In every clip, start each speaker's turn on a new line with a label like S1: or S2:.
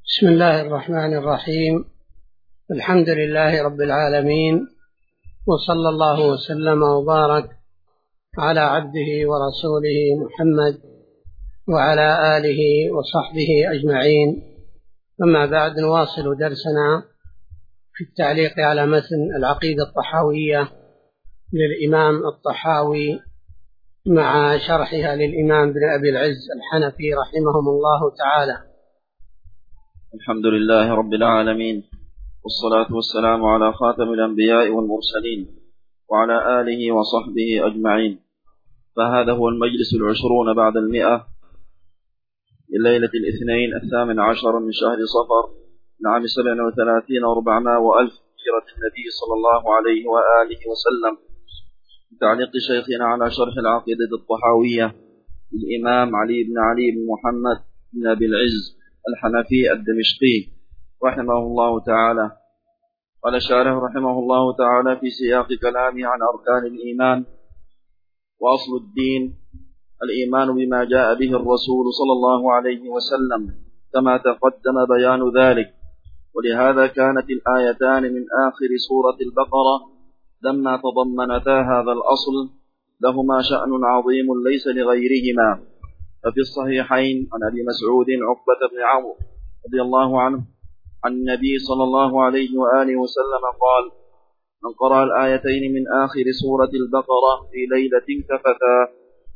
S1: بسم الله الرحمن الرحيم. الحمد لله رب العالمين، وصلى الله وسلم وبارك على عبده ورسوله محمد وعلى آله وصحبه أجمعين. أما بعد، نواصل درسنا في التعليق على متن العقيدة الطحاوية للإمام الطحاوي مع شرحها للإمام بن أبي العز الحنفي رحمهم الله تعالى.
S2: الحمد لله رب العالمين، والصلاة والسلام على خاتم الأنبياء والمرسلين وعلى آله وصحبه أجمعين. فهذا هو المجلس 20 بعد 100 لليلة الاثنين 18 من شهر صفر لعام 37 و400 وألف هجرة النبي صلى الله عليه وآله وسلم، تعليق شيخنا على شرح العقيدة الطحاوية للإمام علي بن محمد بن أبي العز الحنفي الدمشقي رحمه الله تعالى. قال الشارح رحمه الله تعالى في سياق كلامه عن أركان الإيمان: وأصل الدين الإيمان بما جاء به الرسول صلى الله عليه وسلم كما تقدم بيان ذلك، ولهذا كانت الآيتان من آخر سورة البقرة لما تضمنتا هذا الأصل لهما شأن عظيم ليس لغيرهما. ففي الصحيحين عن أبي مسعود عقبة بن عمرو رضي الله عنه عن النبي صلى الله عليه وآله وسلم قال: من قرأ الآيتين من آخر سورة البقرة في ليلة كفتا.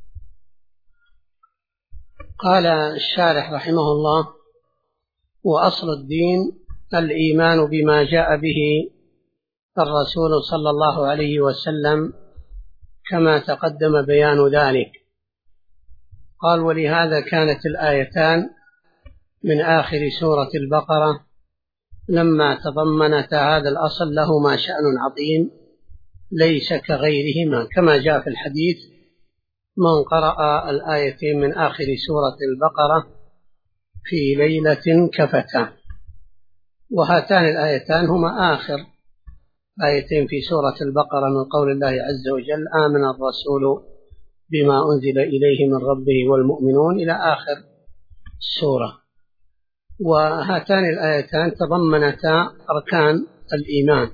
S1: قال الشارح رحمه الله: وأصل الدين الإيمان بما جاء به الرسول صلى الله عليه وسلم كما تقدم بيان ذلك. قال: ولهذا كانت الآيتان من آخر سورة البقرة لما تضمنت هذا الأصل لهما شأن عظيم ليس كغيرهما، كما جاء في الحديث: من قرأ الآيتين من آخر سورة البقرة في ليلة كفتا. وهاتان الآيتان هما آخر آيتين في سورة البقرة من قول الله عز وجل: آمن الرسول بما أنزل إليه من ربه والمؤمنون إلى آخر السورة. وهاتان الآيتان تضمنتا أركان الإيمان،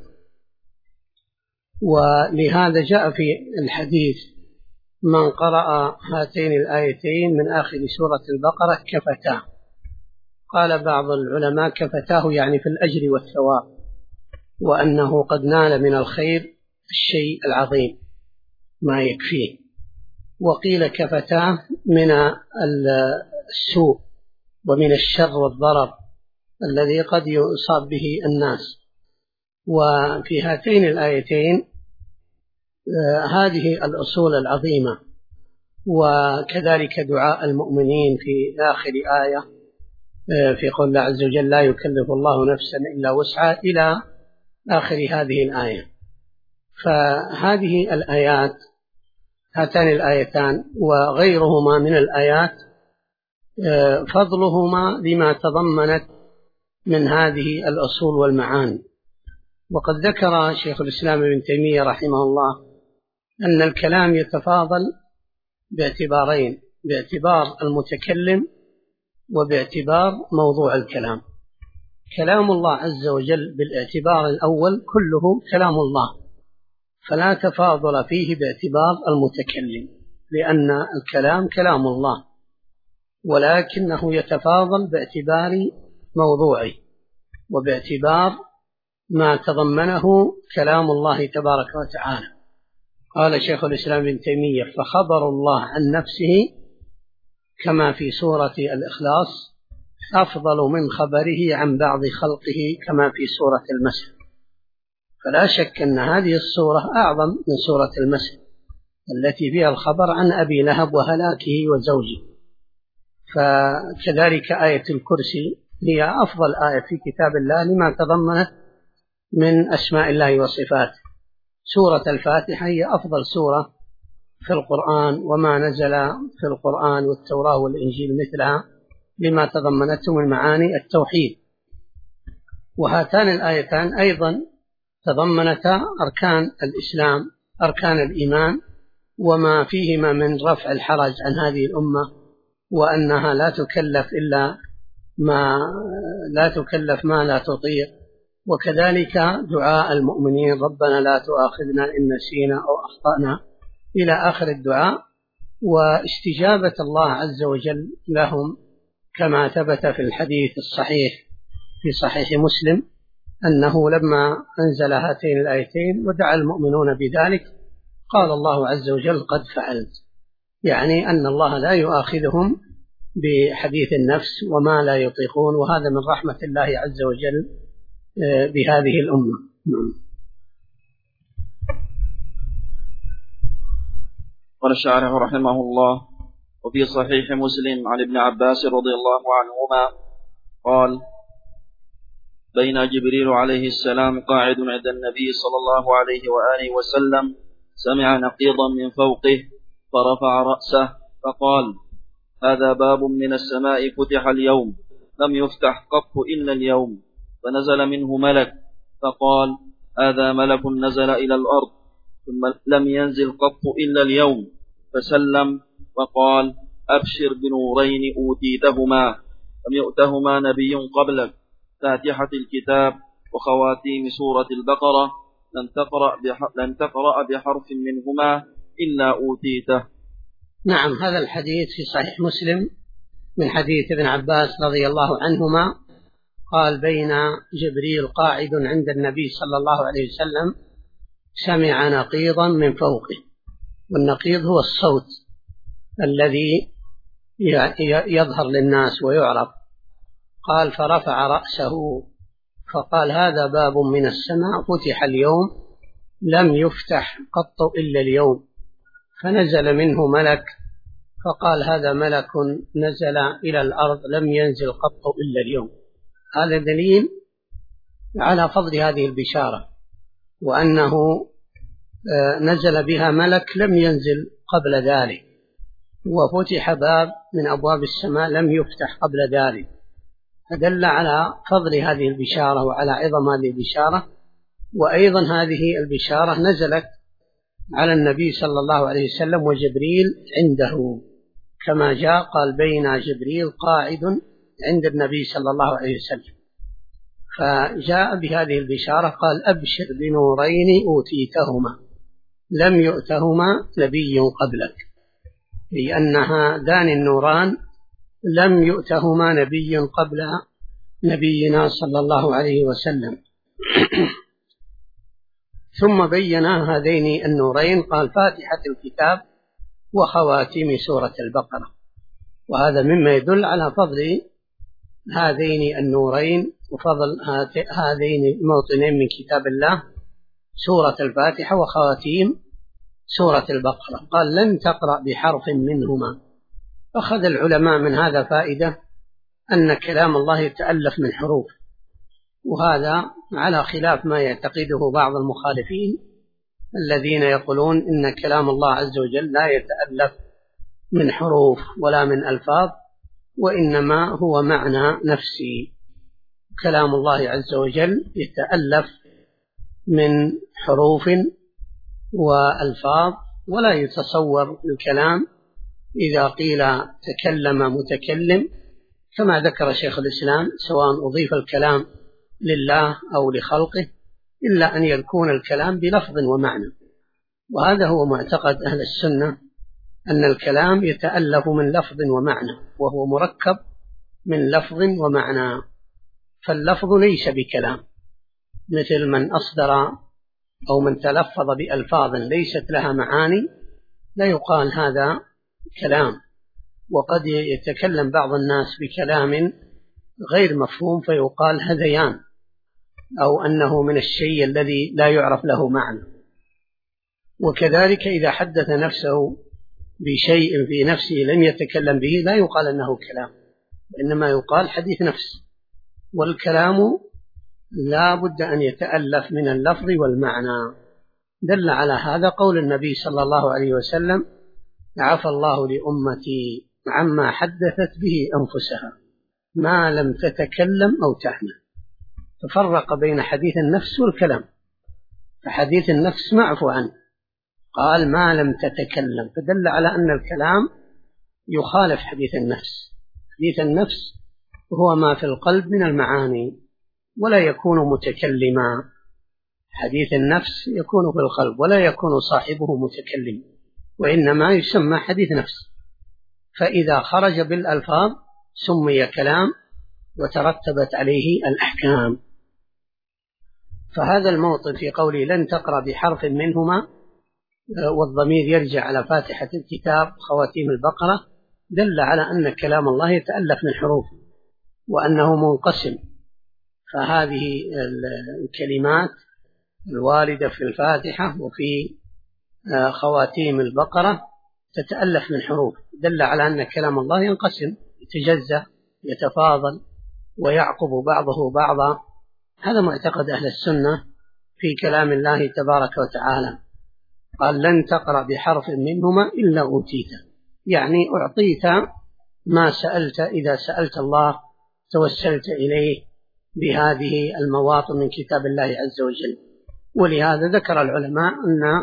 S1: ولهذا جاء في الحديث: من قرأ هاتين الآيتين من آخر سورة البقرة كفتاه. قال بعض العلماء: كفتاه يعني في الأجر والثواب، وأنه قد نال من الخير الشيء العظيم ما يكفيه. وقيل كفتاه من السوء ومن الشر والضرر الذي قد يصاب به الناس. وفي هاتين الآيتين هذه الأصول العظيمة، وكذلك دعاء المؤمنين في آخر آية في قول الله عز وجل: لا يكلف الله نفسا إلا وسعها، إلى آخر هذه الآية. فهذه الآيات، هاتان الآيتان وغيرهما من الآيات، فضلهما لما تضمنت من هذه الأصول والمعاني. وقد ذكر شيخ الإسلام ابن تيمية رحمه الله أن الكلام يتفاضل باعتبارين: باعتبار المتكلم وباعتبار موضوع الكلام. كلام الله عز وجل بالاعتبار الأول كله كلام الله، فلا تفاضل فيه باعتبار المتكلم، لأن الكلام كلام الله، ولكنه يتفاضل باعتبار موضوعه وباعتبار ما تضمنه كلام الله تبارك وتعالى. قال شيخ الإسلام ابن تيمية: فخبر الله عن نفسه كما في سورة الإخلاص أفضل من خبره عن بعض خلقه كما في سورة المسح. فلا شك أن هذه السورة أعظم من سورة المسح التي فيها الخبر عن أبي لهب وهلاكه وزوجه. فكذلك آية الكرسي هي أفضل آية في كتاب الله لما تضمنت من أسماء الله وصفاته. سورة الفاتحة هي أفضل سورة في القرآن، وما نزل في القرآن والتوراة والإنجيل مثلها لما تضمنته من معاني التوحيد. وهاتان الآيتان أيضا تضمنتا أركان الإسلام، أركان الإيمان، وما فيهما من رفع الحرج عن هذه الأمة، وأنها لا تكلف إلا ما لا تكلف ما لا تطيق. وكذلك دعاء المؤمنين ربنا لا تؤاخذنا إن نسينا أو أخطأنا إلى آخر الدعاء، واستجابة الله عز وجل لهم كما ثبت في الحديث الصحيح في صحيح مسلم أنه لما أنزل هاتين الآيتين ودعا المؤمنون بذلك قال الله عز وجل قد فعلت، يعني أن الله لا يؤاخذهم بحديث النفس وما لا يطيقون، وهذا من رحمة الله عز وجل بهذه الأمة.
S2: قال الشارح رحمه الله: وفي صحيح مسلم عن ابن عباس رضي الله عنهما قال: بين جبريل عليه السلام قاعد عند النبي صلى الله عليه وآله وسلم سمع نقيضا من فوقه فرفع رأسه فقال: هذا باب من السماء فتح اليوم لم يفتح قط إلا اليوم، فنزل منه ملك فقال: هذا ملك نزل إلى الأرض ثم لم ينزل قط إلا اليوم، فسلم وقال: أبشر بنورين أوتيتهما لم يؤتهما نبي قبلك، فاتحة الكتاب وخواتيم سورة البقرة، لن تقرأ بحرف منهما إلا أوتيته.
S1: نعم، هذا الحديث في صحيح مسلم من حديث ابن عباس رضي الله عنهما قال: بين جبريل قاعد عند النبي صلى الله عليه وسلم سمع نقيضا من فوقه، والنقيض هو الصوت الذي يظهر للناس ويعرف. قال: فرفع رأسه فقال: هذا باب من السماء فتح اليوم لم يفتح قط إلا اليوم، فنزل منه ملك فقال: هذا ملك نزل إلى الأرض لم ينزل قط إلا اليوم. هذا دليل على فضل هذه البشارة، وأنه نزل بها ملك لم ينزل قبل ذلك، وفتح باب من أبواب السماء لم يفتح قبل ذلك، فدل على فضل هذه البشارة وعلى عظم هذه البشارة. وأيضا هذه البشارة نزلت على النبي صلى الله عليه وسلم وجبريل عنده، كما جاء قال: بين جبريل قاعد عند النبي صلى الله عليه وسلم، فجاء بهذه البشارة قال: أبشر بنورين أوتيتهما لم يؤتهما نبي قبلك، لأن هذان النوران لم يؤتهما نبي قبل نبينا صلى الله عليه وسلم. ثم بين هذين النورين قال: فاتحة الكتاب وخواتيم سورة البقرة. وهذا مما يدل على فضل هذين النورين وفضل هذين الموطنين من كتاب الله، سورة الفاتحة وخواتيم سورة البقرة. قال: لن تقرأ بحرف منهما. أخذ العلماء من هذا فائدة أن كلام الله يتألف من حروف، وهذا على خلاف ما يعتقده بعض المخالفين الذين يقولون إن كلام الله عز وجل لا يتألف من حروف ولا من ألفاظ، وإنما هو معنى نفسي. كلام الله عز وجل يتألف من حروف وألفاظ، ولا يتصور الكلام إذا قيل تكلم متكلم كما ذكر شيخ الإسلام، سواء أضيف الكلام لله أو لخلقه، إلا أن يكون الكلام بلفظ ومعنى. وهذا هو معتقد أهل السنة، أن الكلام يتألف من لفظ ومعنى، وهو مركب من لفظ ومعنى. فاللفظ ليس بكلام، مثل من أصدر أو من تلفظ بألفاظ ليست لها معاني لا يقال هذا كلام. وقد يتكلم بعض الناس بكلام غير مفهوم فيقال هذيان، أو أنه من الشيء الذي لا يعرف له معنى. وكذلك إذا حدث نفسه بشيء في نفسه لم يتكلم به لا يقال أنه كلام، إنما يقال حديث نفس. والكلام لا بد أن يتألف من اللفظ والمعنى. دل على هذا قول النبي صلى الله عليه وسلم: عفى الله لأمتي عما حدثت به أنفسها ما لم تتكلم أو تعمل. ففرق بين حديث النفس والكلام، فحديث النفس معفو عنه، قال ما لم تتكلم، فدل على أن الكلام يخالف حديث النفس. حديث النفس هو ما في القلب من المعاني، ولا يكون متكلما. حديث النفس يكون في القلب ولا يكون صاحبه متكلم، وإنما يسمى حديث نفس. فإذا خرج بالألفاظ سمي كلام وترتبت عليه الأحكام. فهذا الموطن في قوله لن تقرأ بحرف منهما، والضمير يرجع على فاتحة الكتاب خواتيم البقرة، دل على أن كلام الله يتألف من حروف وأنه منقسم. فهذه الكلمات الواردة في الفاتحة وفي خواتيم البقرة تتألف من حروف، دل على أن كلام الله ينقسم، يتجزأ، يتفاضل، ويعقب بعضه بعضا. هذا معتقد أهل السنة في كلام الله تبارك وتعالى. قال لن تقرأ بحرف منهما إلا أوتيته، يعني أعطيت ما سألت. إذا سألت الله توسلت إليه بهذه المواطن من كتاب الله عز وجل. ولهذا ذكر العلماء أن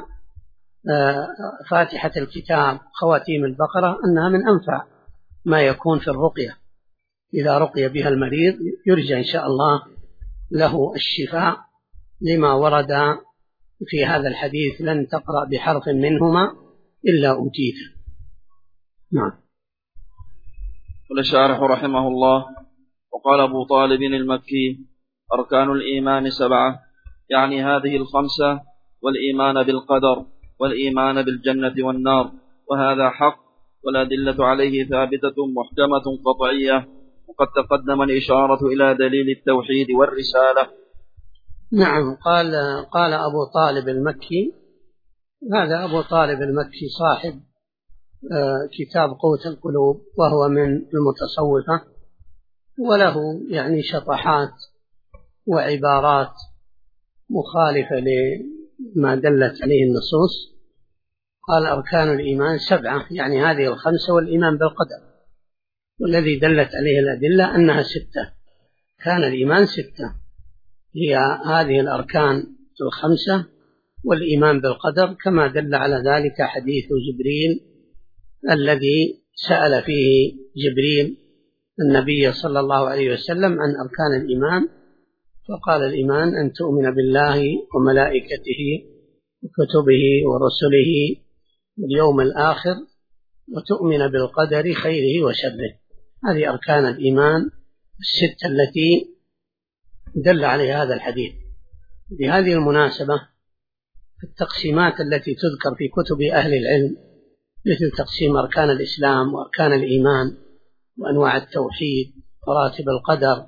S1: فاتحة الكتاب خواتيم البقرة أنها من أنفع ما يكون في الرقية. إذا رقي بها المريض يرجى إن شاء الله له الشفاء، لما ورد في هذا الحديث لن تقرأ بحرف منهما إلا أوتيته. نعم.
S2: قال الشارح رحمه الله: وقال أبو طالب المكي: أركان الإيمان 7، يعني هذه 5: والإيمان بالقدر، والإيمان بالجنة والنار، وهذا حق، والأدلة عليه ثابتة محكمة قطعية، وقد تقدم الإشارة إلى دليل التوحيد والرسالة.
S1: نعم. قال أبو طالب المكي، هذا أبو طالب المكي صاحب كتاب قوت القلوب، وهو من المتصوفة، وله يعني شطحات وعبارات مخالفة لما دلت عليه النصوص. قال أركان الإيمان 7، يعني هذه 5 والإيمان بالقدر، والذي دلت عليه الأدلة أنها 6. كان الإيمان 6، هي هذه الأركان 5 والإيمان بالقدر، كما دل على ذلك حديث جبريل الذي سأل فيه جبريل النبي صلى الله عليه وسلم عن أركان الإيمان، فقال الإيمان أن تؤمن بالله وملائكته وكتبه ورسله واليوم الآخر، وتؤمن بالقدر خيره وشره. هذه أركان الإيمان 6 التي دل عليها هذا الحديث. بهذه المناسبة التقسيمات التي تذكر في كتب أهل العلم، مثل تقسيم أركان الإسلام وأركان الإيمان وأنواع التوحيد وراتب القدر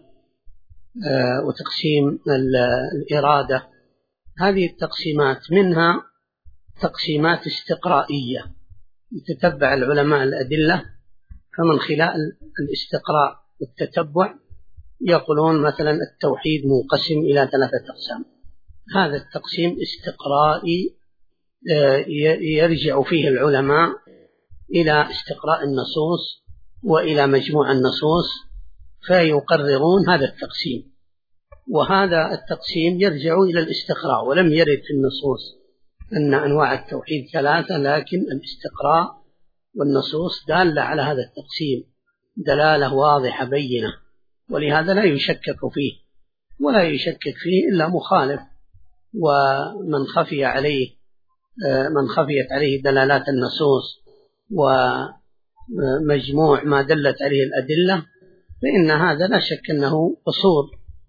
S1: وتقسيم الإرادة، هذه التقسيمات منها تقسيمات استقرائية يتتبع العلماء الأدلة، فمن خلال الاستقراء والتتبع يقولون مثلا التوحيد منقسم إلى 3 أقسام. هذا التقسيم استقرائي يرجع فيه العلماء إلى استقراء النصوص وإلى مجموع النصوص فيقررون هذا التقسيم. وهذا التقسيم يرجع إلى الاستقراء، ولم يرد في النصوص أن أنواع التوحيد 3، لكن الاستقراء والنصوص دالة على هذا التقسيم دلالة واضحة بينة، ولهذا لا يشكك فيه، ولا يشكك فيه إلا مخالف، ومن خفي عليه من خفيت عليه دلالات النصوص ومجموع ما دلت عليه الأدلة، فإن هذا لا شك أنه قصور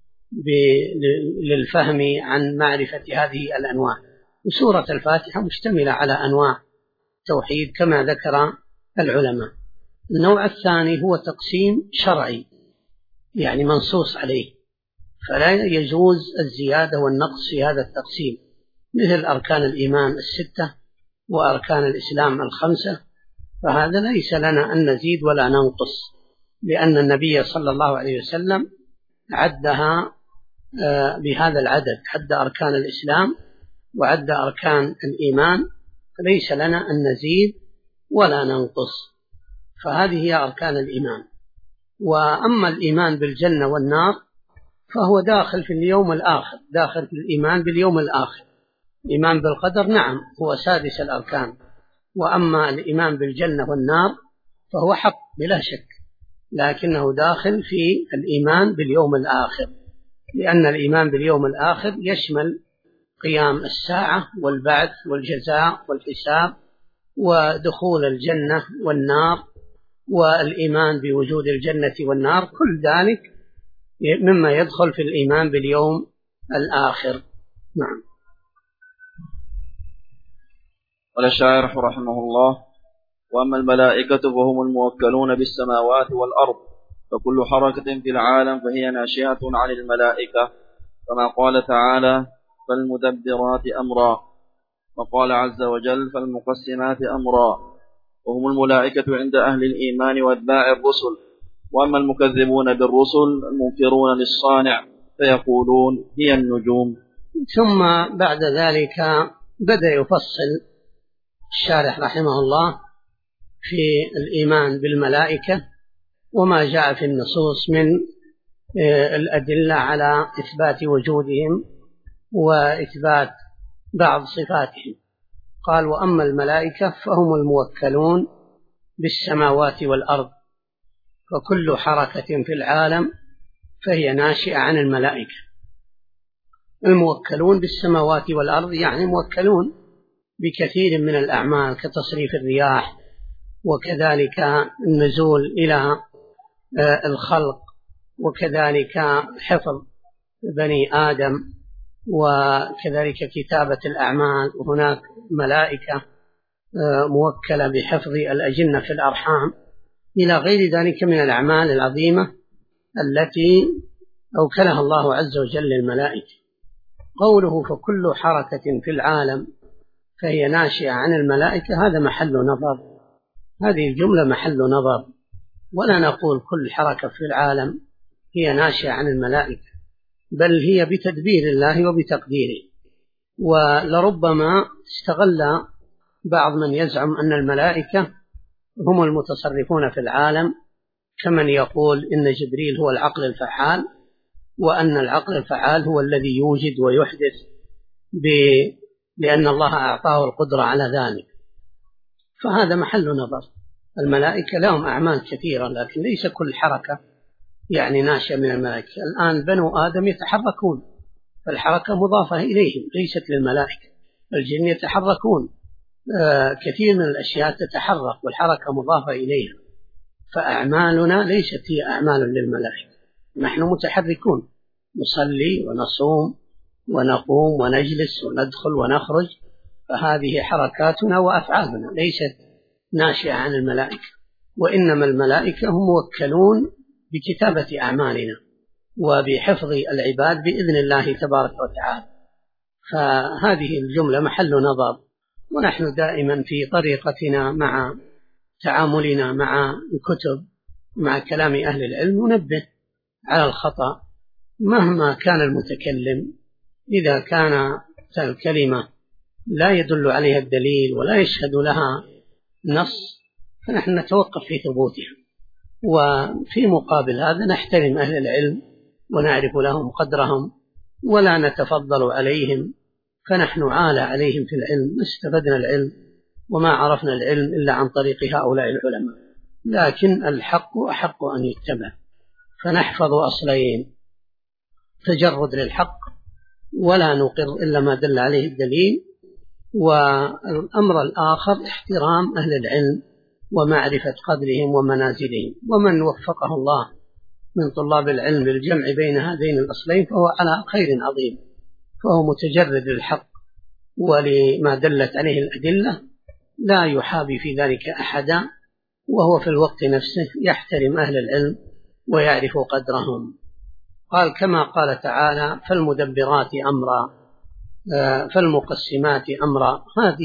S1: للفهم عن معرفة هذه الأنواع. وسورة الفاتحة مشتملة على أنواع توحيد كما ذكر العلماء. النوع الثاني هو تقسيم شرعي، يعني منصوص عليه، فلا يجوز الزيادة والنقص في هذا التقسيم، مثل أركان الإيمان 6 وأركان الإسلام 5، فهذا ليس لنا أن نزيد ولا ننقص، لأن النبي صلى الله عليه وسلم عدها بهذا العدد، عد أركان الإسلام وعد أركان الإيمان، فليس لنا أن نزيد ولا ننقص. فهذه هي أركان الإيمان. وأما الإيمان بالجنة والنار فهو داخل في اليوم الآخر، داخل في الإيمان باليوم الآخر. الإيمان بالقدر نعم هو 6 الأركان، وأما الإيمان بالجنة والنار فهو حق بلا شك، لكنه داخل في الإيمان باليوم الآخر، لأن الإيمان باليوم الآخر يشمل قيام الساعة والبعث والجزاء والحساب ودخول الجنة والنار والإيمان بوجود الجنة والنار، كل ذلك مما يدخل في الإيمان باليوم الآخر. نعم.
S2: قال الشارح رحمه الله: وأما الملائكة فهم الموكلون بالسماوات والأرض، فكل حركة في العالم فهي ناشئة عن الملائكة، كما قال تعالى: فالمدبرات أمرا، وقال عز وجل: فالمقسمات أمرا. وهم الملائكة عند أهل الإيمان واتباع الرسل. وأما المكذبون بالرسل المنكرون للصانع فيقولون هي النجوم.
S1: ثم بعد ذلك بدأ يفصل الشارح رحمه الله في الإيمان بالملائكة وما جاء في النصوص من الأدلة على إثبات وجودهم وإثبات بعض صفاتهم. قال: وأما الملائكة فهم الموكلون بالسماوات والأرض، فكل حركة في العالم فهي ناشئة عن الملائكة. الموكلون بالسماوات والأرض يعني موكلون بكثير من الأعمال كتصريف الرياح، وكذلك النزول إلى الخلق، وكذلك حفظ بني آدم، وكذلك كتابة الأعمال. وهناك ملائكة موكلة بحفظ الأجنة في الأرحام، إلى غير ذلك من الأعمال العظيمة التي أوكلها الله عز وجل للملائكة. قوله فكل حركة في العالم فهي ناشئة عن الملائكة، هذا محل نظر، هذه الجملة محل نظر، ولا نقول كل حركة في العالم هي ناشئة عن الملائكة، بل هي بتدبير الله وبتقديره. ولربما استغل بعض من يزعم أن الملائكة هم المتصرفون في العالم، كمن يقول إن جبريل هو العقل الفعال، وأن العقل الفعال هو الذي يوجد ويحدث لأن الله أعطاه القدرة على ذلك. فهذا محل نظر. الملائكة لهم أعمال كثيرة، لكن ليس كل حركة يعني ناشئة من الملائكة. الآن بنو آدم يتحركون، فالحركة مضافة إليهم ليست للملائكة. الجن يتحركون، كثير من الأشياء تتحرك والحركة مضافة إليها. فأعمالنا ليست هي أعمال للملائكة، نحن متحركون، نصلي ونصوم ونقوم ونجلس وندخل ونخرج، فهذه حركاتنا وأفعالنا ليست ناشئة عن الملائكة. وإنما الملائكة هم موكلون بكتابة أعمالنا وبحفظ العباد بإذن الله تبارك وتعالى. فهذه الجملة محل نظر. ونحن دائما في طريقتنا مع تعاملنا مع الكتب مع كلام أهل العلم ننبه على الخطأ مهما كان المتكلم. إذا كان الكلمة لا يدل عليها الدليل ولا يشهد لها نص، فنحن نتوقف في ثبوتها، وفي مقابل هذا نحترم أهل العلم ونعرف لهم قدرهم ولا نتفضل عليهم، فنحن عالى عليهم في العلم، استفدنا العلم وما عرفنا العلم إلا عن طريق هؤلاء العلماء. لكن الحق أحق أن يتبع، فنحفظ أصلين: تجرد للحق ولا نقر إلا ما دل عليه الدليل، والأمر الآخر احترام أهل العلم ومعرفة قدرهم ومنازلهم. ومن وفقه الله من طلاب العلم للجمع بين هذين الأصلين فهو على خير عظيم، فهو متجرد للحق ولما دلت عليه الأدلة، لا يحابي في ذلك أحدا، وهو في الوقت نفسه يحترم أهل العلم ويعرف قدرهم. قال كما قال تعالى: فالمدبرات أمرا، فالمقسمات أمرا.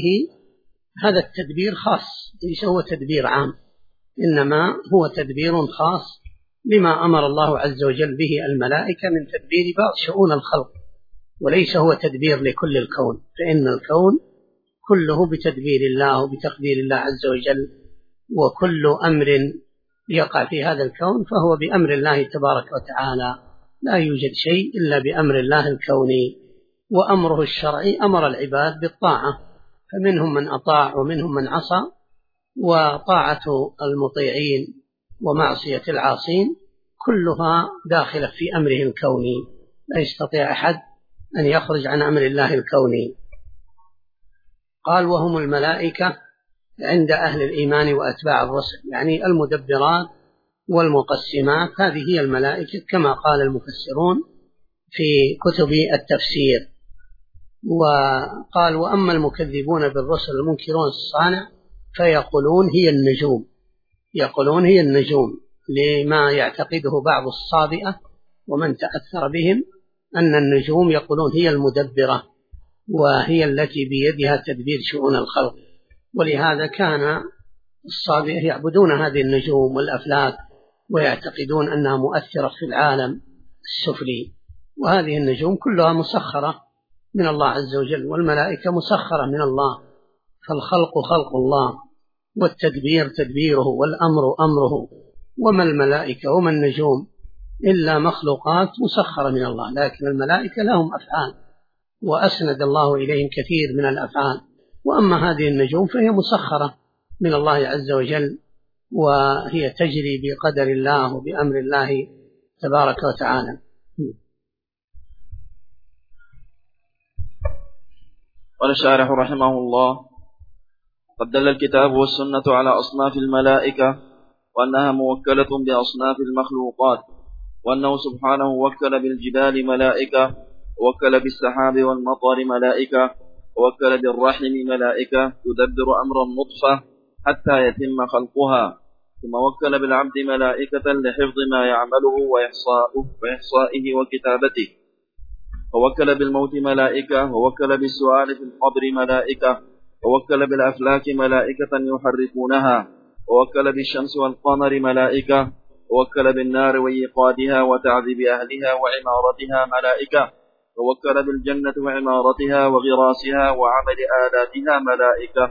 S1: هذا التدبير خاص، ليس هو تدبير عام، إنما هو تدبير خاص لما أمر الله عز وجل به الملائكة من تدبير بعض شؤون الخلق، وليس هو تدبير لكل الكون، فإن الكون كله بتدبير الله وبتقدير الله عز وجل، وكل أمر يقع في هذا الكون فهو بأمر الله تبارك وتعالى، لا يوجد شيء إلا بأمر الله الكوني. وأمره الشرعي أمر العباد بالطاعة، فمنهم من أطاع ومنهم من عصى، وطاعة المطيعين ومعصية العاصين كلها داخلة في أمره الكوني، لا يستطيع أحد أن يخرج عن أمر الله الكوني. قال وهم الملائكة عند أهل الإيمان وأتباع الرسل، يعني المدبرات والمقسمات، هذه هي الملائكة كما قال المفسرون في كتب التفسير. وقال وأما المكذبون بالرسل المنكرون الصانع فيقولون هي النجوم، يقولون هي النجوم لما يعتقده بعض الصابئة ومن تأثر بهم أن النجوم يقولون هي المدبرة وهي التي بيدها تدبير شؤون الخلق، ولهذا كان الصابئة يعبدون هذه النجوم والأفلاك ويعتقدون أنها مؤثرة في العالم السفلي، وهذه النجوم كلها مسخرة من الله عز وجل، والملائكة مسخرة من الله، فالخلق خلق الله والتدبير تدبيره والأمر أمره، وما الملائكة وما النجوم إلا مخلوقات مسخرة من الله، لكن الملائكة لهم أفعال وأسند الله إليهم كثير من الأفعال، وأما هذه النجوم فهي مسخرة من الله عز وجل وهي تجري بقدر الله وبأمر الله تبارك وتعالى.
S2: قال الشارح رحمه الله قد دل الكتاب والسنة على أصناف الملائكة وأنها موكلة بأصناف المخلوقات، وأنه سبحانه وكل بالجبال ملائكة، ووكل بالسحاب والمطر ملائكة، ووكل بالرحم ملائكة تدبر أمر النطفة حتى يتم خلقها، ثم وكل بالعبد ملائكة لحفظ ما يعمله وإحصائه وكتابته، ووكل بالموت ملائكة، ووكل بالسؤال في القبر ملائكة، ووكل بالأفلاك ملائكة يحركونها، ووكل بالشمس والقمر ملائكة، ووكل بالنار وإيقادها وتعذيب أهلها وعمارتها ملائكة، ووكل بالجنة وعمارتها وغراسها وعمل آلاتها ملائكة.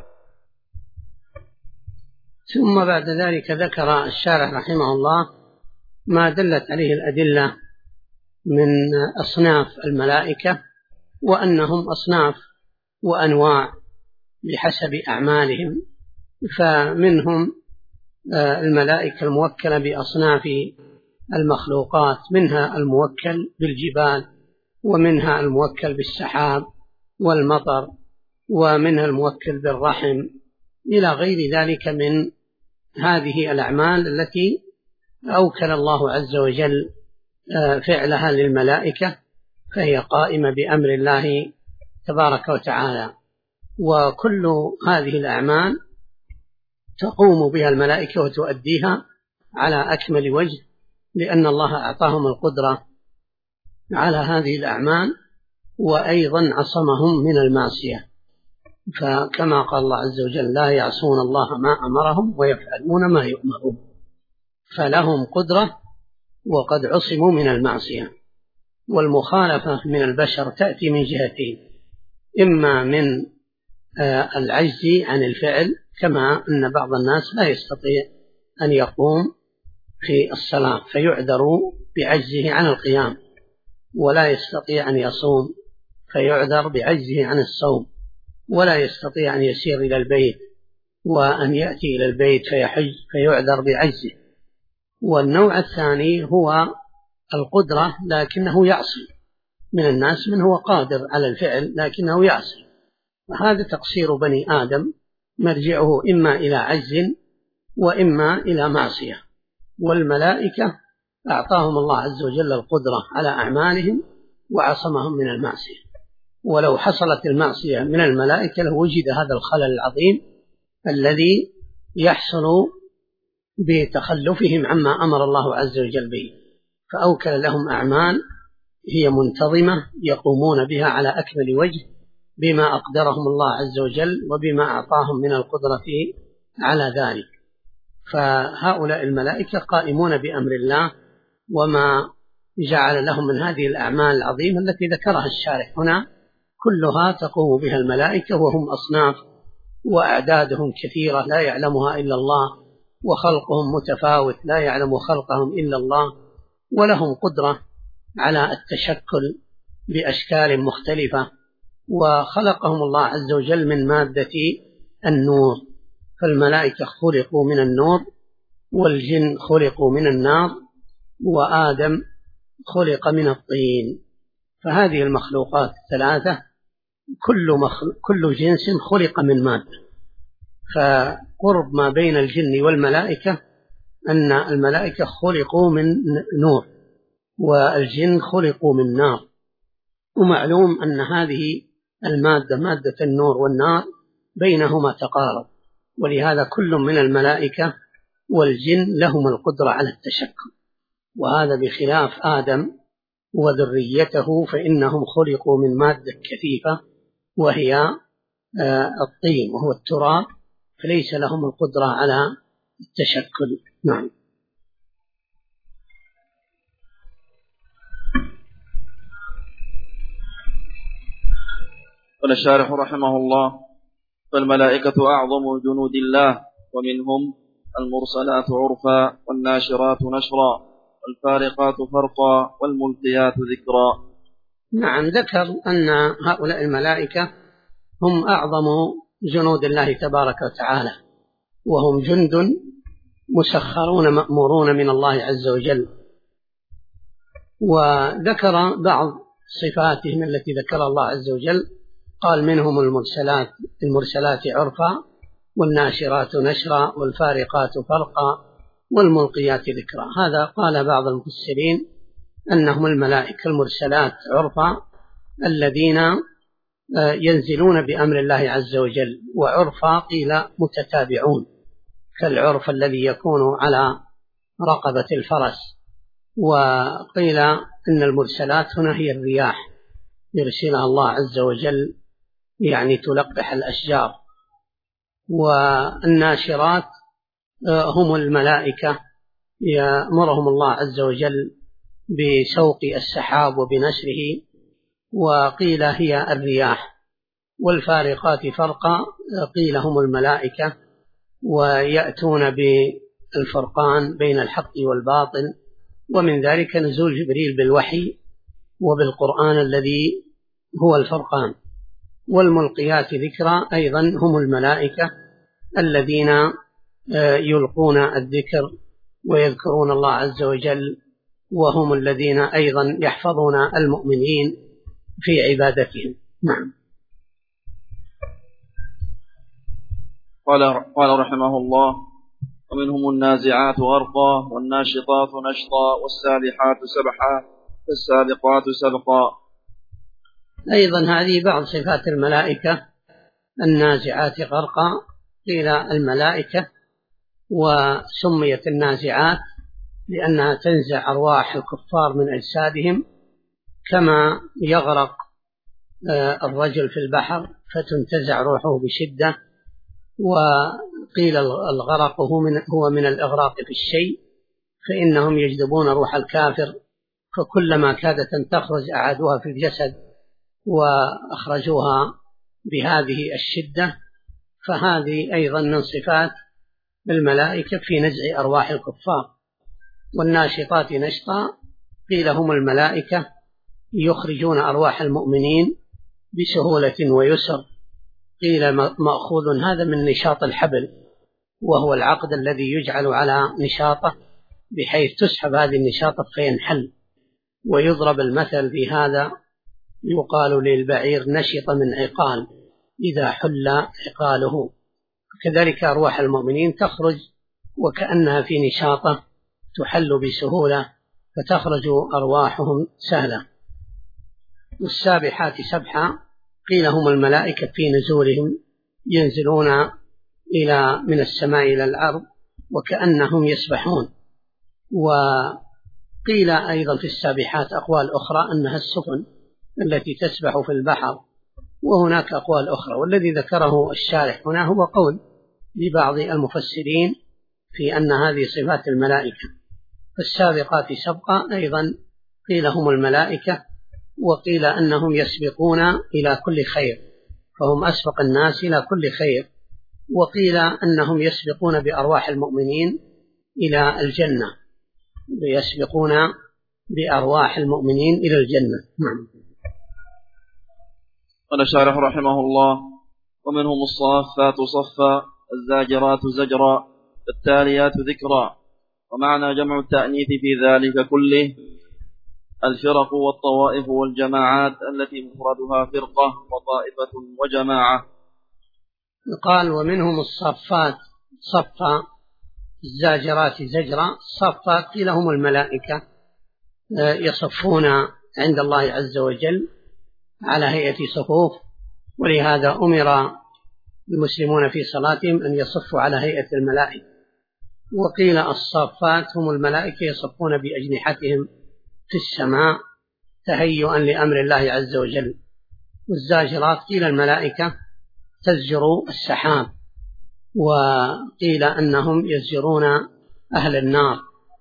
S1: ثم بعد ذلك ذكر الشارح رحمه الله ما دلت عليه الأدلة من أصناف الملائكة، وأنهم أصناف وأنواع بحسب أعمالهم، فمنهم الملائكة الموكلة بأصناف المخلوقات، منها الموكل بالجبال، ومنها الموكل بالسحاب والمطر، ومنها الموكل بالرحم، إلى غير ذلك من هذه الأعمال التي أوكل الله عز وجل فعلها للملائكة، فهي قائمة بأمر الله تبارك وتعالى. وكل هذه الأعمال تقوم بها الملائكة وتؤديها على أكمل وجه، لأن الله أعطاهم القدرة على هذه الأعمال، وأيضا عصمهم من المعصية، فكما قال الله عز وجل لا يعصون الله ما أمرهم ويفعلون ما يؤمرون، فلهم قدرة وقد عصموا من المعصية. والمخالفة من البشر تأتي من جهتين، إما من العجز عن الفعل، كما أن بعض الناس لا يستطيع أن يقوم في الصلاة فيعذر بعجزه عن القيام، ولا يستطيع أن يصوم فيعذر بعجزه عن الصوم، ولا يستطيع أن يسير إلى البيت وأن يأتي إلى البيت فيحج فيعذر بعجزه. والنوع الثاني هو القدرة لكنه يعصي، من الناس من هو قادر على الفعل لكنه يعصي، وهذا تقصير بني آدم مرجعه إما إلى عجز وإما إلى معصية. والملائكة أعطاهم الله عز وجل القدرة على أعمالهم وعصمهم من المعصية، ولو حصلت المعصية من الملائكة لوجد هذا الخلل العظيم الذي يحصل بتخلفهم عما أمر الله عز وجل به، فأوكل لهم أعمال هي منتظمة يقومون بها على أكمل وجه بما أقدرهم الله عز وجل وبما أعطاهم من القدرة على ذلك. فهؤلاء الملائكة قائمون بأمر الله، وما جعل لهم من هذه الأعمال العظيمة التي ذكرها الشارح هنا كلها تقوم بها الملائكة، وهم أصناف وأعدادهم كثيرة لا يعلمها إلا الله، وخلقهم متفاوت لا يعلم خلقهم إلا الله، ولهم قدرة على التشكل بأشكال مختلفة، وخلقهم الله عز وجل من مادة النور، فالملائكة خلقوا من النور والجن خلقوا من النار، وآدم خلق من الطين. فهذه المخلوقات الثلاثة كل جنس خلق من مادة. فقرب ما بين الجن والملائكة أن الملائكة خلقوا من نور والجن خلقوا من نار. ومعلوم أن هذه المادة، مادة النور والنار، بينهما تقارب، ولهذا كل من الملائكة والجن لهم القدرة على التشكل، وهذا بخلاف آدم وذريته فإنهم خلقوا من مادة كثيفة وهي الطين وهو التراب، فليس لهم القدرة على التشكل. نعم.
S2: قال الشارح رحمه الله: فالملائكة أعظم جنود الله، ومنهم المرسلات عرفا، والناشرات نشرا، والفارقات فرقا، والملقيات ذكرا.
S1: نعم، ذكر أن هؤلاء الملائكة هم أعظم جنود الله تبارك وتعالى، وهم جند مسخرون مأمورون من الله عز وجل. وذكر بعض صفاتهم التي ذكر الله عز وجل، قال منهم المرسلات عرفا، والناشرات نشرا، والفارقات فرقا، والملقيات ذكرا. هذا قال بعض المفسرين أنهم الملائكة المرسلات عرفا الذين ينزلون بأمر الله عز وجل، وعرفا قيل متتابعون كالعرف الذي يكون على رقبة الفرس. وقيل إن المرسلات هنا هي الرياح يرسلها الله عز وجل، يعني تلقح الأشجار. والناشرات هم الملائكة يأمرهم الله عز وجل بسوق السحاب وبنشره، وقيل هي الرياح. والفارقات فرقا قيل هم الملائكة، ويأتون بالفرقان بين الحق والباطل، ومن ذلك نزول جبريل بالوحي وبالقرآن الذي هو الفرقان. والملقيات ذكرا أيضا هم الملائكة الذين يلقون الذكر ويذكرون الله عز وجل، وهم الذين أيضا يحفظون المؤمنين في عبادتهم. نعم.
S2: قال رحمه الله: ومنهم النازعات غرقا، والناشطات نشطا، والسابحات سبحا، فالسابقات سبقا.
S1: أيضا هذه بعض صفات الملائكة. النازعات غرقا قيل الملائكة، وسميت النازعات لأنها تنزع أرواح الكفار من أجسادهم، كما يغرق الرجل في البحر فتنتزع روحه بشدة. وقيل الغرق هو من الإغراق في الشيء، فإنهم يجذبون روح الكافر، فكلما كادت أن تخرج أعادوها في الجسد وأخرجوها بهذه الشدة. فهذه أيضا من صفات الملائكة في نزع أرواح الكفار. والناشطات نشطا قيل هم الملائكة يخرجون أرواح المؤمنين بسهولة ويسر. قيل مأخوذ هذا من نشاط الحبل، وهو العقد الذي يجعل على نشاطه بحيث تسحب هذه النشاطة فينحل. ويضرب المثل في هذا، يقال للبعير نشط من عقال إذا حل عقاله. كذلك أرواح المؤمنين تخرج وكأنها في نشاطة تحل بسهولة، فتخرج أرواحهم سهلة. والسابحات سبحا قيل هم الملائكة في نزولهم، ينزلون من السماء إلى الأرض وكأنهم يسبحون. وقيل أيضا في السابحات أقوال أخرى أنها السفن التي تسبح في البحر، وهناك أقوال أخرى. والذي ذكره الشارح هنا هو قول لبعض المفسرين في أن هذه صفات الملائكة. فالسابقات سبقا أيضا قيل هم الملائكة، وقيل أنهم يسبقون إلى كل خير، فهم أسبق الناس إلى كل خير. وقيل أنهم يسبقون بأرواح المؤمنين إلى الجنة، يسبقون بأرواح المؤمنين إلى الجنة. نعم.
S2: قال الشارح رحمه الله: ومنهم الصافات صفا، الزاجرات زجرا، التاليات ذكرا، ومعنى جمع التأنيث في ذلك كله الفرق والطوائف والجماعات التي مفردها فرقة وطائفة وجماعة.
S1: قال ومنهم الصفات صفا، الزاجرات زجرا. الصفات قيل هم الملائكة، يصفون عند الله عز وجل على هيئة صفوف، ولهذا أمر المسلمون في صلاتهم أن يصفوا على هيئة الملائكة. وقيل الصفات هم الملائكة يصفون بأجنحتهم في السماء تهيئا لأمر الله عز وجل. والزاجرات قيل الملائكة تزجر السحاب، وقيل أنهم يزجرون أهل النار.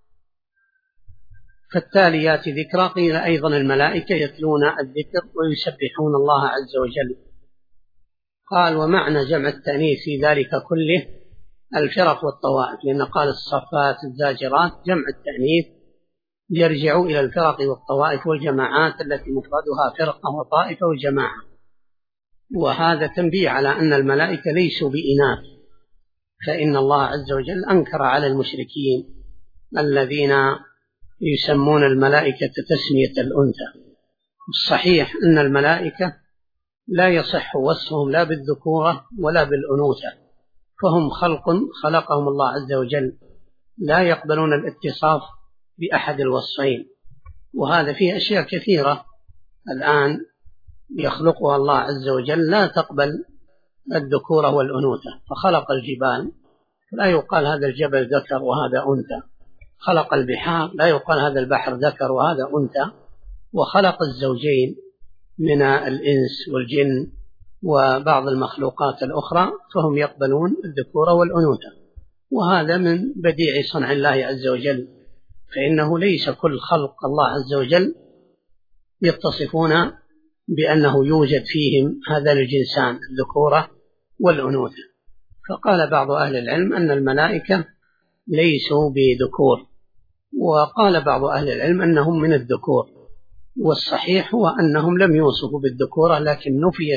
S1: فالتاليات ذكرى قيل أيضا الملائكة يتلون الذكر ويسبحون الله عز وجل. قال ومعنى جمع التأنيث في ذلك كله الفرق والطوائف، لأن قال الصفات الزاجرات جمع التأنيث يرجع إلى الفرق والطوائف والجماعات التي مفردها فرقة وطائفة وجماعة. وهذا تنبيه على أن الملائكة ليسوا بإناث، فإن الله عز وجل أنكر على المشركين الذين يسمون الملائكة تسمية الأنثى. الصحيح أن الملائكة لا يصح وصفهم لا بالذكورة ولا بالأنوثة، فهم خلق خلقهم الله عز وجل، لا يقبلون الاتصاف بأحد الوصفين. وهذا فيه أشياء كثيرة الآن يخلقها الله عز وجل لا تقبل الذكورة والأنوثة. فخلق الجبال لا يقال هذا الجبل ذكر وهذا أنثى، خلق البحار لا يقال هذا البحر ذكر وهذا أنثى، وخلق الزوجين من الإنس والجن وبعض المخلوقات الأخرى فهم يقبلون الذكورة والأنوثة. وهذا من بديع صنع الله عز وجل، فإنه ليس كل خلق الله عز وجل يتصفون بأنه يوجد فيهم هذا الجنسان الذكورة والأنوثة. فقال بعض أهل العلم أن الملائكة ليسوا بذكور، وقال بعض أهل العلم أنهم من الذكور. والصحيح هو أنهم لم يوصفوا بالذكورة، لكن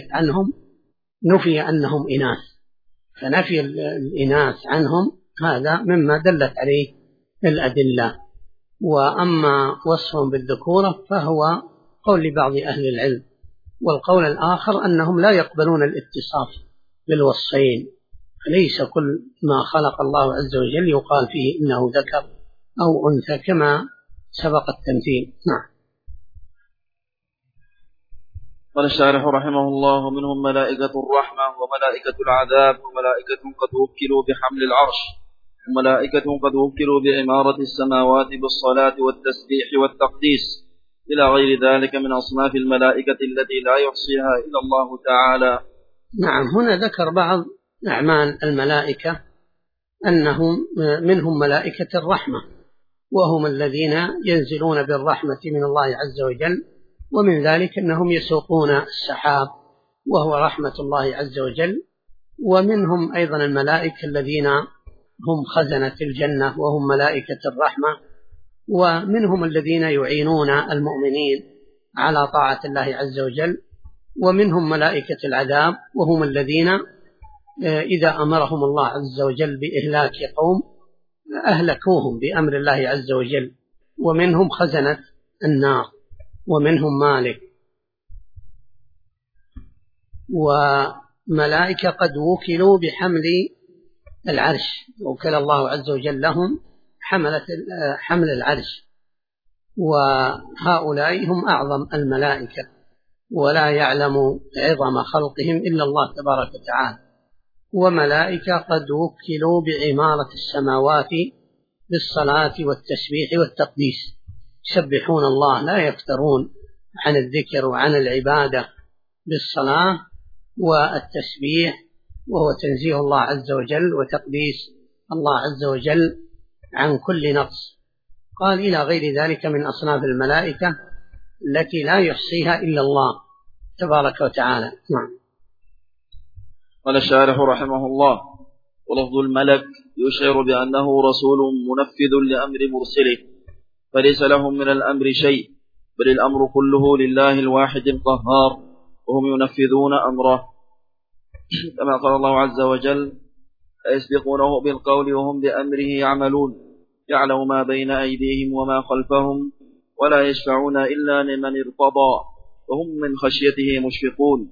S1: نفي أنهم إناث، فنفي الإناث عنهم هذا مما دلت عليه الأدلة. وأما وصفهم بالذكورة فهو قول لبعض أهل العلم. والقول الآخر أنهم لا يقبلون الاتصاف بالوصفين، فليس كل ما خلق الله عز وجل يقال فيه إنه ذكر أو أنثى كما سبق التمثيل. نعم.
S2: قال الشارح رحمه الله منهم ملائكة الرحمة وملائكة العذاب وملائكة قد وكلوا بحمل العرش وملائكة قد وكلوا بعمارة السماوات بالصلاة والتسبيح والتقديس إلى غير ذلك من أصناف الملائكة التي لا يحصيها إلا الله تعالى.
S1: نعم. هنا ذكر بعض أعمال الملائكة أنهم منهم ملائكة الرحمة، وهم الذين ينزلون بالرحمة من الله عز وجل، ومن ذلك أنهم يسوقون السحاب وهو رحمة الله عز وجل. ومنهم أيضا الملائكة الذين هم خزنة الجنة وهم ملائكة الرحمة، ومنهم الذين يعينون المؤمنين على طاعة الله عز وجل، ومنهم ملائكة العذاب وهم الذين إذا أمرهم الله عز وجل بإهلاك قوم أهلكوهم بأمر الله عز وجل. ومنهم خزنة النار ومنهم مالك. وملائكة قد وكلوا بحمل العرش، وكل الله عز وجل لهم حمل العرش، وهؤلاء هم أعظم الملائكة، ولا يعلم عظم خلقهم إلا الله تبارك وتعالى. وملائكة قد وكلوا بعمارة السماوات بالصلاة والتسبيح والتقديس، يسبحون الله لا يفترون عن الذكر وعن العبادة بالصلاة والتسبيح، وهو تنزيه الله عز وجل وتقديس الله عز وجل عن كل نقص. قال إلى غير ذلك من أصناف الملائكة التي لا يحصيها إلا الله تبارك وتعالى. نعم.
S2: قال الشارح رحمه الله ولفظ الملك يشعر بأنه رسول منفذ لأمر مرسله، فليس لهم من الأمر شيء، بل الأمر كله لله الواحد القهار، وهم ينفذون أمره، كما قال الله عز وجل يسبقونه بالقول وهم بأمره يعملون. يعلم ما بين أيديهم وما خلفهم ولا يشفعون إلا لمن ارتضى وهم من خشيته مشفقون.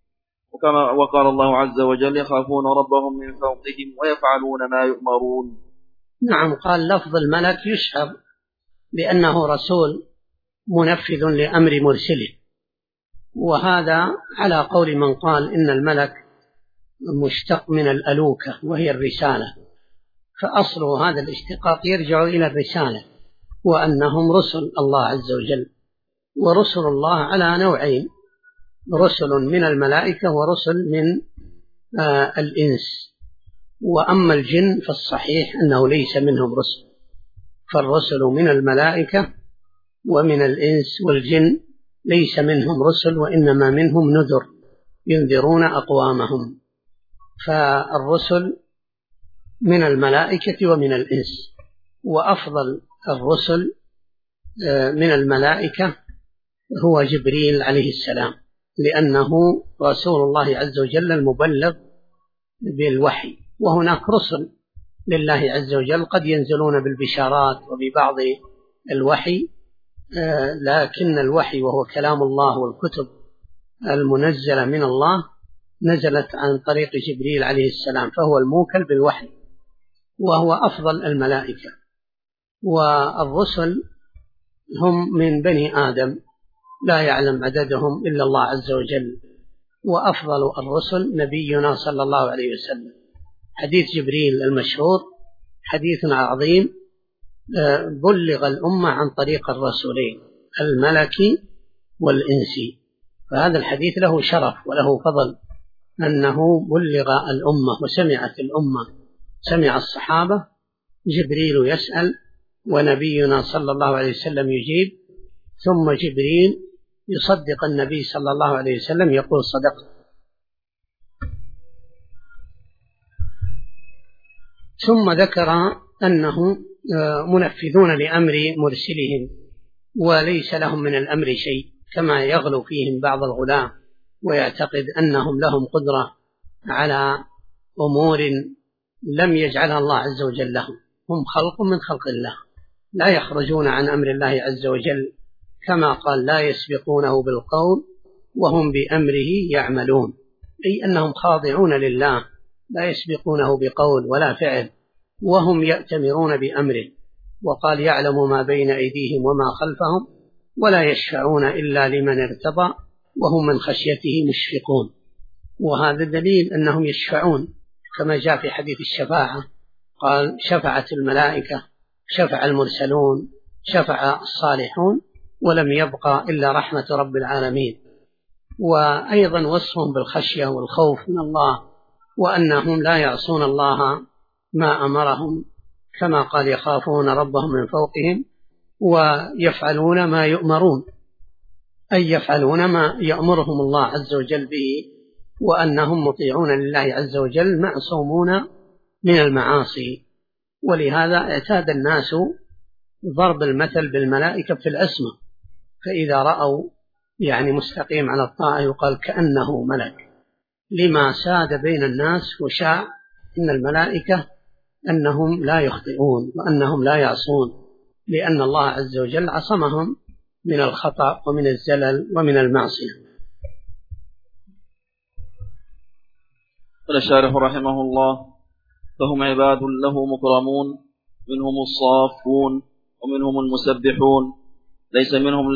S2: وقال الله عز وجل يخافون ربهم من فوقهم ويفعلون ما يؤمرون.
S1: نعم، قال لفظ الملك يشعر بأنه رسول منفذ لأمر مرسله، وهذا على قول من قال إن الملك مشتق من الألوكة وهي الرسالة، فأصل هذا الاشتقاق يرجع إلى الرسالة، وأنهم رسل الله عز وجل. ورسل الله على نوعين، رسل من الملائكة ورسل من الإنس. وأما الجن فالصحيح أنه ليس منهم رسل، فالرسل من الملائكة ومن الإنس، والجن ليس منهم رسل وإنما منهم نذر ينذرون أقوامهم. فالرسل من الملائكة ومن الإنس، وأفضل الرسل من الملائكة هو جبريل عليه السلام، لأنه رسول الله عز وجل المبلغ بالوحي. وهناك رسل لله عز وجل قد ينزلون بالبشارات وببعض الوحي، لكن الوحي وهو كلام الله والكتب المنزلة من الله نزلت عن طريق جبريل عليه السلام، فهو الموكل بالوحي وهو أفضل الملائكة. والرسل هم من بني آدم لا يعلم عددهم إلا الله عز وجل، وأفضل الرسل نبينا صلى الله عليه وسلم. حديث جبريل المشهور حديث عظيم بلغ الأمة عن طريق الرسولين الملكي والإنسي، فهذا الحديث له شرف وله فضل أنه بلغ الأمة وسمعت الأمة، سمع الصحابة، جبريل يسأل ونبينا صلى الله عليه وسلم يجيب، ثم جبريل يصدق النبي صلى الله عليه وسلم يقول صدقت. ثم ذكر أنه منفذون لأمر مرسلهم وليس لهم من الأمر شيء، كما يغلو فيهم بعض الغلاة ويعتقد أنهم لهم قدرة على أمور لم يجعلها الله عز وجل لهم. هم خلق من خلق الله لا يخرجون عن أمر الله عز وجل، كما قال لا يسبقونه بالقول وهم بأمره يعملون، أي أنهم خاضعون لله لا يسبقونه بقول ولا فعل وهم يأتمرون بأمره. وقال يعلم ما بين أيديهم وما خلفهم ولا يشفعون إلا لمن ارتضى وهم من خشيته مشفقون. وهذا دليل أنهم يشفعون كما جاء في حديث الشفاعة، قال شفعت الملائكة، شفع المرسلون، شفع الصالحون، ولم يبقى إلا رحمة رب العالمين. وأيضا وصفهم بالخشية والخوف من الله، وأنهم لا يعصون الله ما أمرهم، كما قال يخافون ربهم من فوقهم ويفعلون ما يؤمرون، أي يفعلون ما يأمرهم الله عز وجل به، وأنهم مطيعون لله عز وجل معصومون من المعاصي. ولهذا اعتاد الناس ضرب المثل بالملائكة في الأسماء، فإذا رأوا مستقيم على الطاعة يقال كأنه ملك، لما ساد بين الناس وشاع إن الملائكة أنهم لا يخطئون وأنهم لا يعصون، لأن الله عز وجل عصمهم من الخطأ ومن الزلل ومن المعصية.
S2: قال الشارح رحمه الله فهم عباد له مكرمون، منهم الصافون ومنهم المسبحون، ليس منهم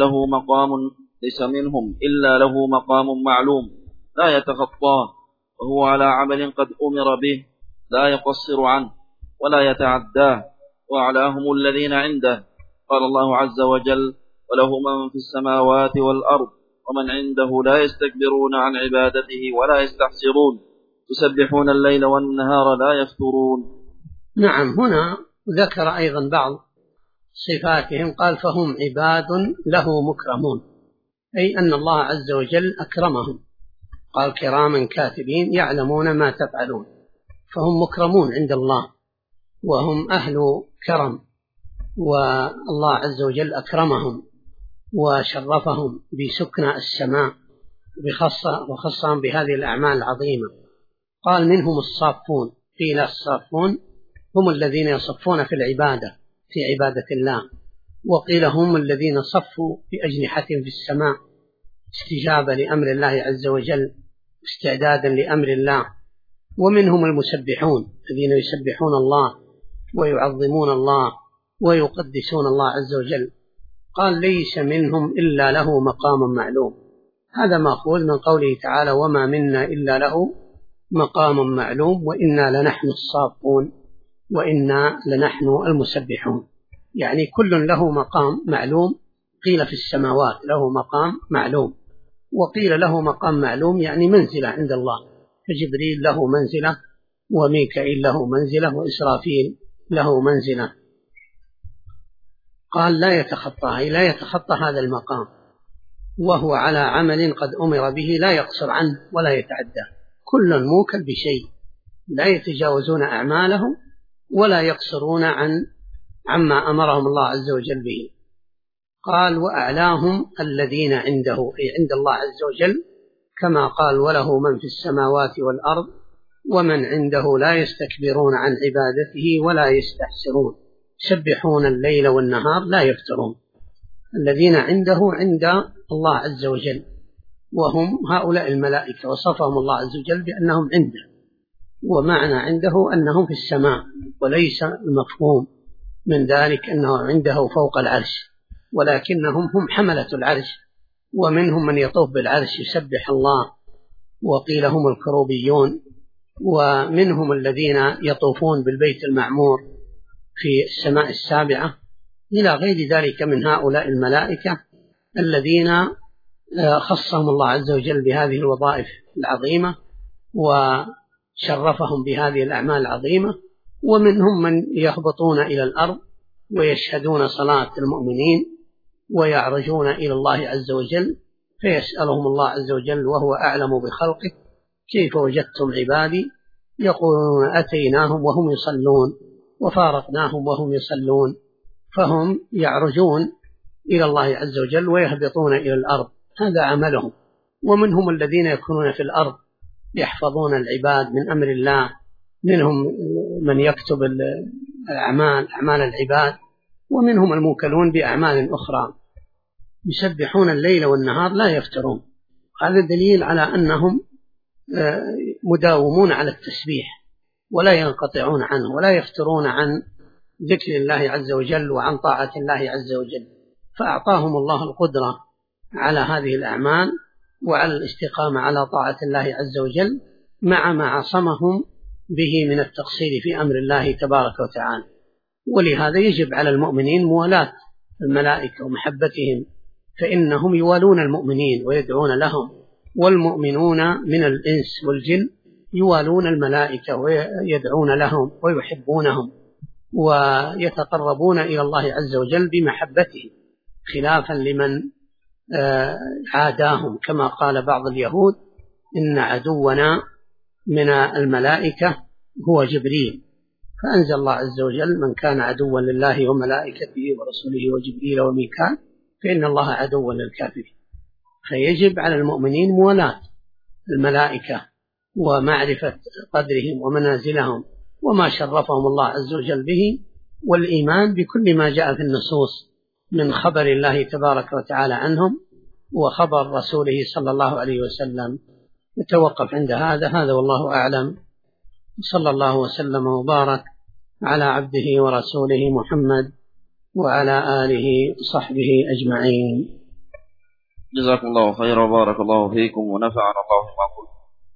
S2: إلا له مقام معلوم لا يتخطاه، وهو على عمل قد أمر به لا يقصر عنه ولا يتعداه، وأعلاهم الذين عنده. قال الله عز وجل وله من في السماوات والأرض ومن عنده لا يستكبرون عن عبادته ولا يستحسرون يسبحون الليل والنهار لا يفترون.
S1: نعم، هنا ذكر أيضا بعض صفاتهم، قال فهم عباد له مكرمون، أي أن الله عز وجل أكرمهم، قال كراما كاتبين يعلمون ما تفعلون، فهم مكرمون عند الله وهم أهل كرم، والله عز وجل أكرمهم وشرفهم بسكنى السماء وخصهم بهذه الأعمال العظيمة. قال منهم الصافون، قيل الصافون هم الذين يصفون في العبادة في عبادة الله. وقيل هم الذين صفوا بأجنحتهم في السماء استجابة لأمر الله عز وجل، استعدادا لأمر الله. ومنهم المسبحون الذين يسبحون الله ويعظمون الله ويقدسون الله عز وجل. قال ليس منهم إلا له مقام معلوم. هذا مأخوذ من قوله تعالى وما منا إلا له مقام معلوم وإنا لنحن الصافون وإنا لنحن المسبحون. يعني كل له مقام معلوم. قيل في السماوات له مقام معلوم، وقيل له مقام معلوم يعني منزلة عند الله، فجبريل له منزلة وميكائيل له منزلة وإسرافيل له منزلة. قال لا يتخطى هذا المقام، وهو على عمل قد أمر به لا يقصر عنه ولا يتعدى. كل موكل بشيء، لا يتجاوزون أعمالهم ولا يقصرون عما أمرهم الله عز وجل به. قال وأعلاهم الذين عنده، أي عند الله عز وجل، كما قال وله من في السماوات والأرض ومن عنده لا يستكبرون عن عبادته ولا يستحسرون يسبحون الليل والنهار لا يفترون. الذين عنده عند الله عز وجل، وهم هؤلاء الملائكة، وصفهم الله عز وجل بأنهم عنده. ومعنى عنده أنهم في السماء، وليس المفهوم من ذلك أنه عنده فوق العرش، ولكنهم هم حملة العرش، ومنهم من يطوف بالعرش يسبح الله، وقيل هم الكروبيون، ومنهم الذين يطوفون بالبيت المعمور في السماء السابعة، إلى غير ذلك من هؤلاء الملائكة الذين خصهم الله عز وجل بهذه الوظائف العظيمة وشرفهم بهذه الأعمال العظيمة. ومنهم من يهبطون إلى الأرض ويشهدون صلاة المؤمنين ويعرجون إلى الله عز وجل، فيسألهم الله عز وجل وهو أعلم بخلقه كيف وجدتم عبادي، يقولون أتيناهم وهم يصلون وفارقناهم وهم يصلون. فهم يعرجون إلى الله عز وجل ويهبطون إلى الأرض، هذا عملهم. ومنهم الذين يكونون في الأرض يحفظون العباد من أمر الله، منهم من يكتب أعمال العباد، ومنهم الموكلون بأعمال أخرى يسبحون الليل والنهار لا يفترون. هذا دليل على أنهم مداومون على التسبيح ولا ينقطعون عنه ولا يفترون عن ذكر الله عز وجل وعن طاعة الله عز وجل. فأعطاهم الله القدرة على هذه الأعمال وعلى الاستقامة على طاعة الله عز وجل، مع ما عصمهم به من التقصير في أمر الله تبارك وتعالى. ولهذا يجب على المؤمنين موالاة الملائكة ومحبتهم، فإنهم يوالون المؤمنين ويدعون لهم، والمؤمنون من الإنس والجن يوالون الملائكة ويدعون لهم ويحبونهم ويتقربون إلى الله عز وجل بمحبته، خلافا لمن عاداهم، كما قال بعض اليهود إن عدونا من الملائكة هو جبريل. فأنزل الله عز وجل من كان عدوا لله وملائكته ورسوله وجبريل وميكال فإن الله عدو للكافرين. فيجب على المؤمنين موالاة الملائكة ومعرفة قدرهم ومنازلهم وما شرفهم الله عز وجل به، والإيمان بكل ما جاء في النصوص من خبر الله تبارك وتعالى عنهم وخبر رسوله صلى الله عليه وسلم. نتوقف عند هذا والله أعلم. صلى الله وسلم وبارك على عبده ورسوله محمد وعلى آله وصحبه أجمعين.
S2: جزاكم الله خيرا وبارك الله فيكم ونفعنا الله بما قلت.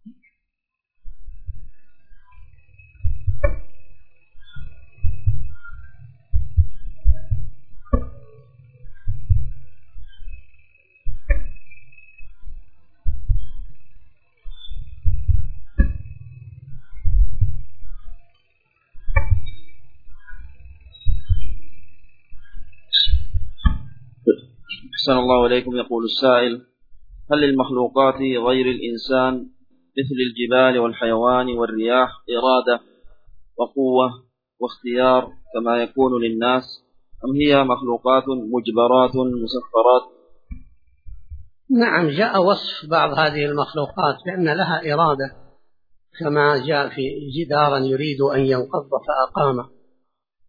S2: أحسن الله إليكم. يقول السائل: هل للمخلوقات غير الإنسان مثل الجبال والحيوان والرياح إرادة وقوة واختيار كما يكون للناس، أم هي مخلوقات مجبرات مسخرات؟
S1: نعم، جاء وصف بعض هذه المخلوقات بأن لها إرادة، كما جاء في جدارا يريد أن ينقض فأقامه،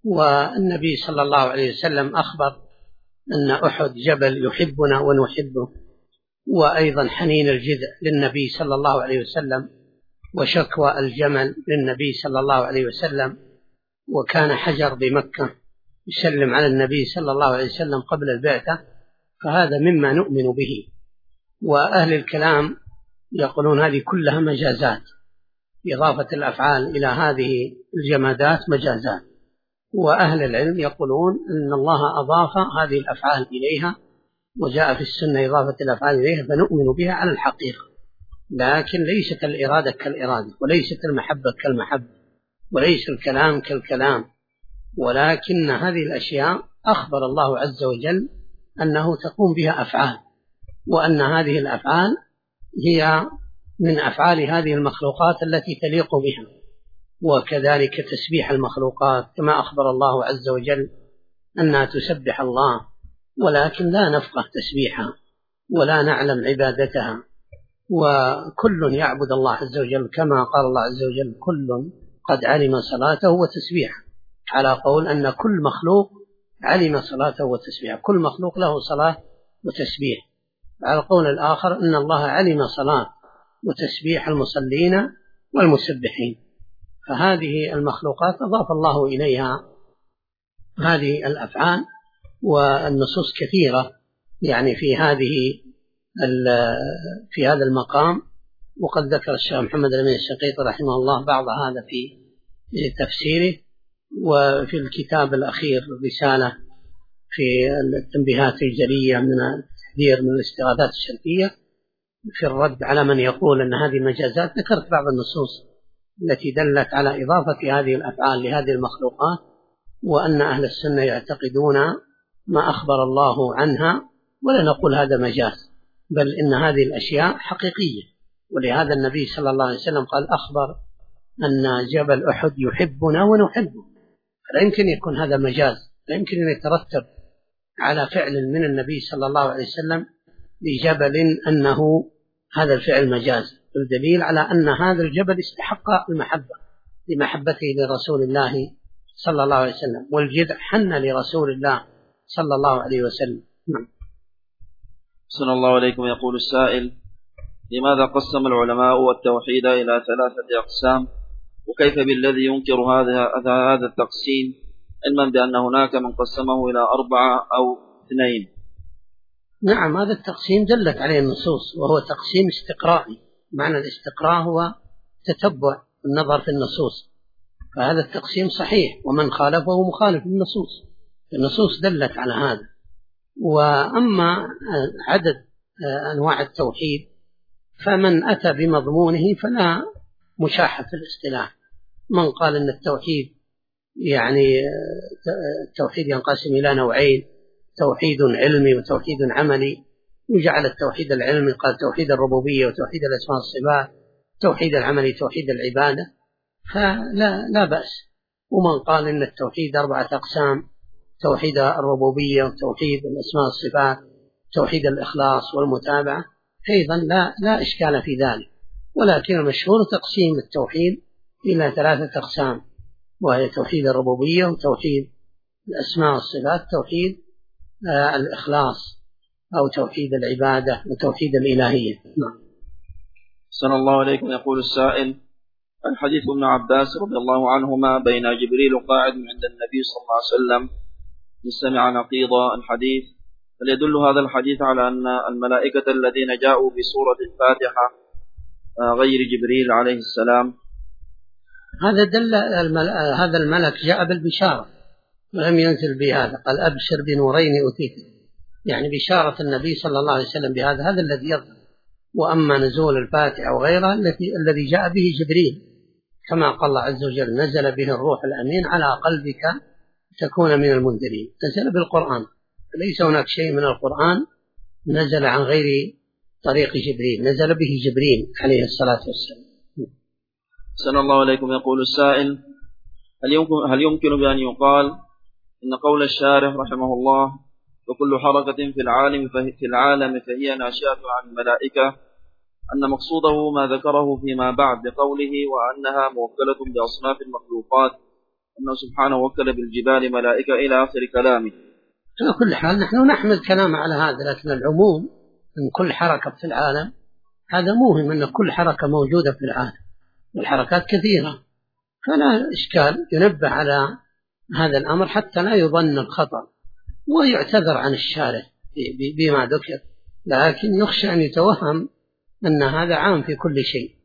S1: والنبي صلى الله عليه وسلم أخبر أن أحد جبل يحبنا ونحبه، وأيضا حنين الجذع للنبي صلى الله عليه وسلم، وشكوى الجمل للنبي صلى الله عليه وسلم، وكان حجر بمكة يسلم على النبي صلى الله عليه وسلم قبل البعثة، فهذا مما نؤمن به. وأهل الكلام يقولون هذه كلها مجازات، إضافة الأفعال إلى هذه الجمادات مجازات، وأهل العلم يقولون أن الله أضاف هذه الأفعال إليها، وجاء في السنة إضافة الأفعال إليها، فنؤمن بها على الحقيقة، لكن ليست الإرادة كالإرادة، وليست المحبة كالمحبة، وليس الكلام كالكلام، ولكن هذه الأشياء أخبر الله عز وجل أنه تقوم بها أفعال، وأن هذه الأفعال هي من أفعال هذه المخلوقات التي تليق بها، وكذلك تسبيح المخلوقات كما أخبر الله عز وجل أنها تسبح الله، ولكن لا نفقه تسبيحها ولا نعلم عبادتها، وكل يعبد الله عز وجل كما قال الله عز وجل كل قد علم صلاته وتسبيحه، على قول أن كل مخلوق علم صلاته وتسبيحه، كل مخلوق له صلاة وتسبيح، على القول الآخر أن الله علم صلاة وتسبيح المصلين والمسبحين. فهذه المخلوقات أضاف الله إليها هذه الأفعال، والنصوص كثيرة يعني في هذا المقام، وقد ذكر الشيخ محمد الأمين الشنقيطي رحمه الله بعض هذا في تفسيره، وفي الكتاب الأخير رسالة في التنبيهات الجلية من التحذير من الاستغاثات الشركية في الرد على من يقول أن هذه المجازات، ذكرت بعض النصوص التي دلت على إضافة هذه الأفعال لهذه المخلوقات، وأن أهل السنة يعتقدون ما أخبر الله عنها، ولا نقول هذا مجاز، بل إن هذه الأشياء حقيقية. ولهذا النبي صلى الله عليه وسلم قال أخبر أن جبل أحد يحبنا ونحبه، فلا يمكن يكون هذا مجاز، لا يمكن أن يترتب على فعل من النبي صلى الله عليه وسلم لجبل أنه هذا الفعل مجاز، الدليل على أن هذا الجبل استحق المحبة لمحبته لرسول الله صلى الله عليه وسلم، والجذع حن لرسول الله صلى الله عليه وسلم.
S2: صلى الله عليكم. يقول السائل: لماذا قسم العلماء التوحيد إلى 3 أقسام؟ وكيف بالذي ينكر هذا التقسيم علما بأن هناك من قسمه إلى 4 أو 2؟
S1: نعم، هذا التقسيم دلت عليه النصوص، وهو تقسيم استقرائي. معنى الاستقراء هو تتبع النظر في النصوص، فهذا التقسيم صحيح، ومن خالفه مخالف للنصوص، النصوص دلت على هذا. وأما عدد أنواع التوحيد فمن أتى بمضمونه فلا مشاحة في الاصطلاح. من قال أن التوحيد يعني التوحيد ينقسم إلى نوعين: توحيد علمي وتوحيد عملي، وجعل التوحيد العلمي قال توحيد الربوبية وتوحيد الأسماء والصفات، توحيد العملي توحيد العبادة، فلا بأس. ومن قال إن التوحيد 4 أقسام: توحيد الربوبية وتوحيد الأسماء والصفات، توحيد الإخلاص والمتابعة، أيضا لا إشكال في ذلك. ولكن المشهور تقسيم التوحيد إلى 3 أقسام، وهي توحيد الربوبية وتوحيد الأسماء والصفات، توحيد الإخلاص أو توحيد العبادة وتوحيد الإلهية.
S2: صلى الله عليكم. يقول السائل: الحديث ابن عباس رضي الله عنهما بين جبريل قاعد عند النبي صلى الله عليه وسلم سمع نقيض الحديث، هل يدل هذا الحديث على أن الملائكة الذين جاءوا بسورة الفاتحة غير جبريل عليه السلام؟
S1: هذا دل هذا الملك جاء بالبشارة ولم ينزل بهذا، قال أبشر بنورين أتيت، يعني بشارة النبي صلى الله عليه وسلم بهذا، هذا الذي يظهر. وأما نزول الفاتحة وغيرها الذي جاء به جبريل، كما قال الله عز وجل: نزل به الروح الأمين على قلبك تكون من المنذرين، نزل بالقرآن، فليس هناك شيء من القرآن نزل عن غير طريق جبريل، نزل به جبريل عليه الصلاة والسلام.
S2: صلى الله عليكم. يقول السائل: هل يمكن بأن يقال إن قول الشارح رحمه الله: وكل حركة في العالم فهي ناشئة عن الملائكة، أن مقصوده ما ذكره فيما بعد بقوله: وأنها موكلة بأصناف المخلوقات أنه سبحانه وكل بالجبال ملائكة إلى آخر كلامه.
S1: على كل حال نحن نحمل كلام على هذا، لكن العموم من كل حركة في العالم هذا موهم، أن كل حركة موجودة في العالم والحركات كثيرة، فلا إشكال ينبه على هذا الأمر حتى لا يظن الخطأ، ويعتذر عن الشارع بما ذكر، لكن يخشى أن يتوهم أن هذا عام في كل شيء.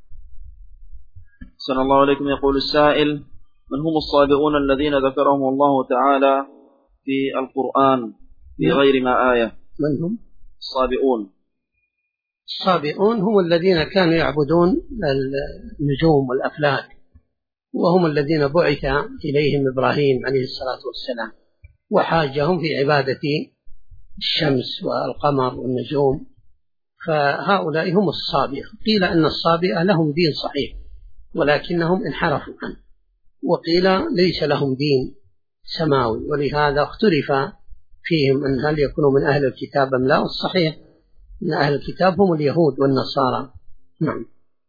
S2: صلى الله عليكم. يقول السائل: من هم الصابئون الذين ذكرهم الله تعالى في القرآن في غير ما آية؟
S1: من هم
S2: الصابئون؟
S1: الصابئون هم الذين كانوا يعبدون النجوم والأفلاك، وهم الذين بعث إليهم إبراهيم عليه الصلاة والسلام وحاجهم في عبادة الشمس والقمر والنجوم، فهؤلاء هم الصابئة. قيل أن الصابئة لهم دين صحيح ولكنهم انحرفوا عنه، وقيل ليس لهم دين سماوي، ولهذا اختلف فيهم أن هل يكونوا من أهل الكتاب أم لا، والصحيح من أهل الكتاب هم اليهود والنصارى. نعم.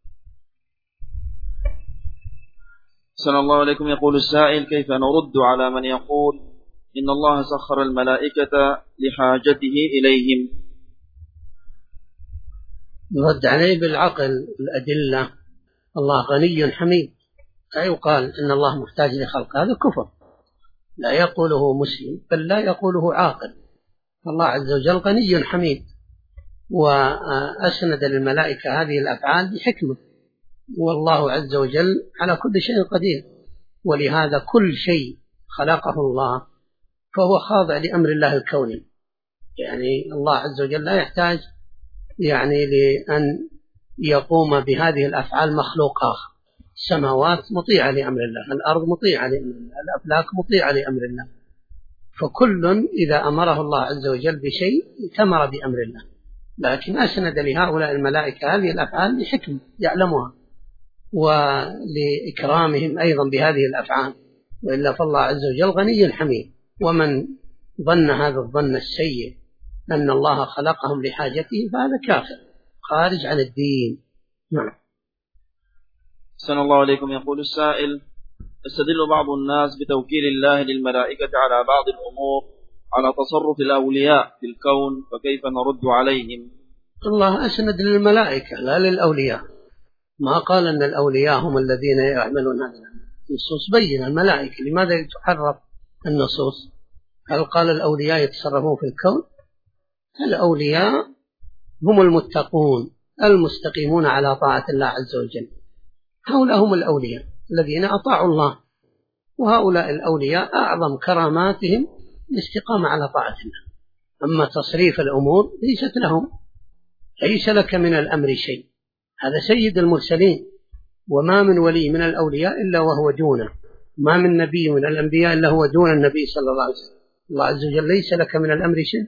S2: صلى الله عليكم. يقول السائل: كيف نرد على من يقول إن الله سخر الملائكة لحاجته إليهم؟
S1: نرد عليه بالعقل الأدلة. الله غني حميد، لا يقال إن الله محتاج لخلق، هذا كفر لا يقوله مسلم بل لا يقوله عاقل. الله عز وجل غني حميد، وأسند للملائكة هذه الأفعال بحكمة، والله عز وجل على كل شيء قدير، ولهذا كل شيء خلقه الله فهو خاضع لأمر الله الكوني. يعني الله عز وجل لا يحتاج يعني لأن يقوم بهذه الأفعال مخلوق آخر. السماوات مطيعة لأمر الله، الأرض مطيعة لأمر الله، الأفلاك مطيعة لأمر الله، فكل إذا أمره الله عز وجل بشيء اتمر بأمر الله، لكن أسند لهؤلاء الملائكة هذه الأفعال بحكم يعلمها ولإكرامهم أيضا بهذه الأفعال، وإلا فالله عز وجل غني حميد. ومن ظن هذا الظن السيء أن الله خلقهم لحاجته فهذا كافر خارج عن الدين. نعم.
S2: أحسن الله عليكم. يقول السائل: يستدل بعض الناس بتوكيل الله للملائكة على بعض الأمور على تصرف الأولياء في الكون، فكيف نرد عليهم؟
S1: الله أسند للملائكة لا للأولياء، ما قال أن الأولياء هم الذين يعملون هذا. النصوص بين الملائكة، لماذا تحرف النصوص؟ هل قال الأولياء يتصرفون في الكون؟ الأولياء هم المتقون المستقيمون على طاعة الله عز وجل، هؤلاء هم الأولياء الذين أطاعوا الله، وهؤلاء الأولياء أعظم كراماتهم الاستقامة على طاعة الله. أما تصريف الأمور ليست لهم، ليس لك من الأمر شيء، هذا سيد المرسلين، وما من ولي من الأولياء إلا وهو دونه، ما من نبي من الأنبياء إلا هو دون النبي صلى الله عليه وسلم. الله عز وجل ليس لك من الأمر شيء،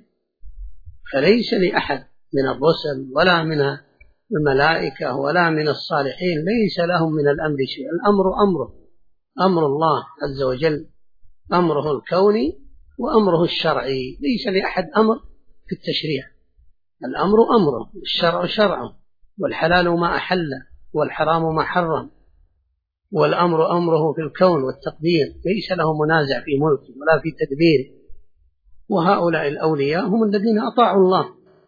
S1: فليس لأحد من الرسل ولا من الملائكة ولا من الصالحين ليس لهم من الأمر شيء. الأمر أمره، أمر الله عز وجل، أمره الكوني وأمره الشرعي، ليس لأحد أمر في التشريع. الأمر أمره، الشرع شرعه، والحلال ما أحل والحرام ما حرم، والأمر أمره في الكون والتقدير، ليس له منازع في ملكه ولا في تدبيره. وهؤلاء الأولياء هم الذين أطاعوا الله،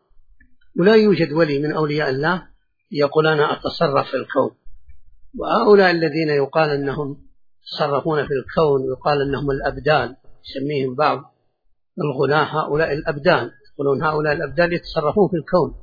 S1: ولا يوجد ولي من أولياء الله يقول أنا أتصرف في الكون. وهؤلاء الذين يقال أنهم يتصرفون في الكون ويقال أنهم الأبدال، يسميهم بعض الغلاة هؤلاء الأبدال، يقولون هؤلاء الأبدال يتصرفون في الكون،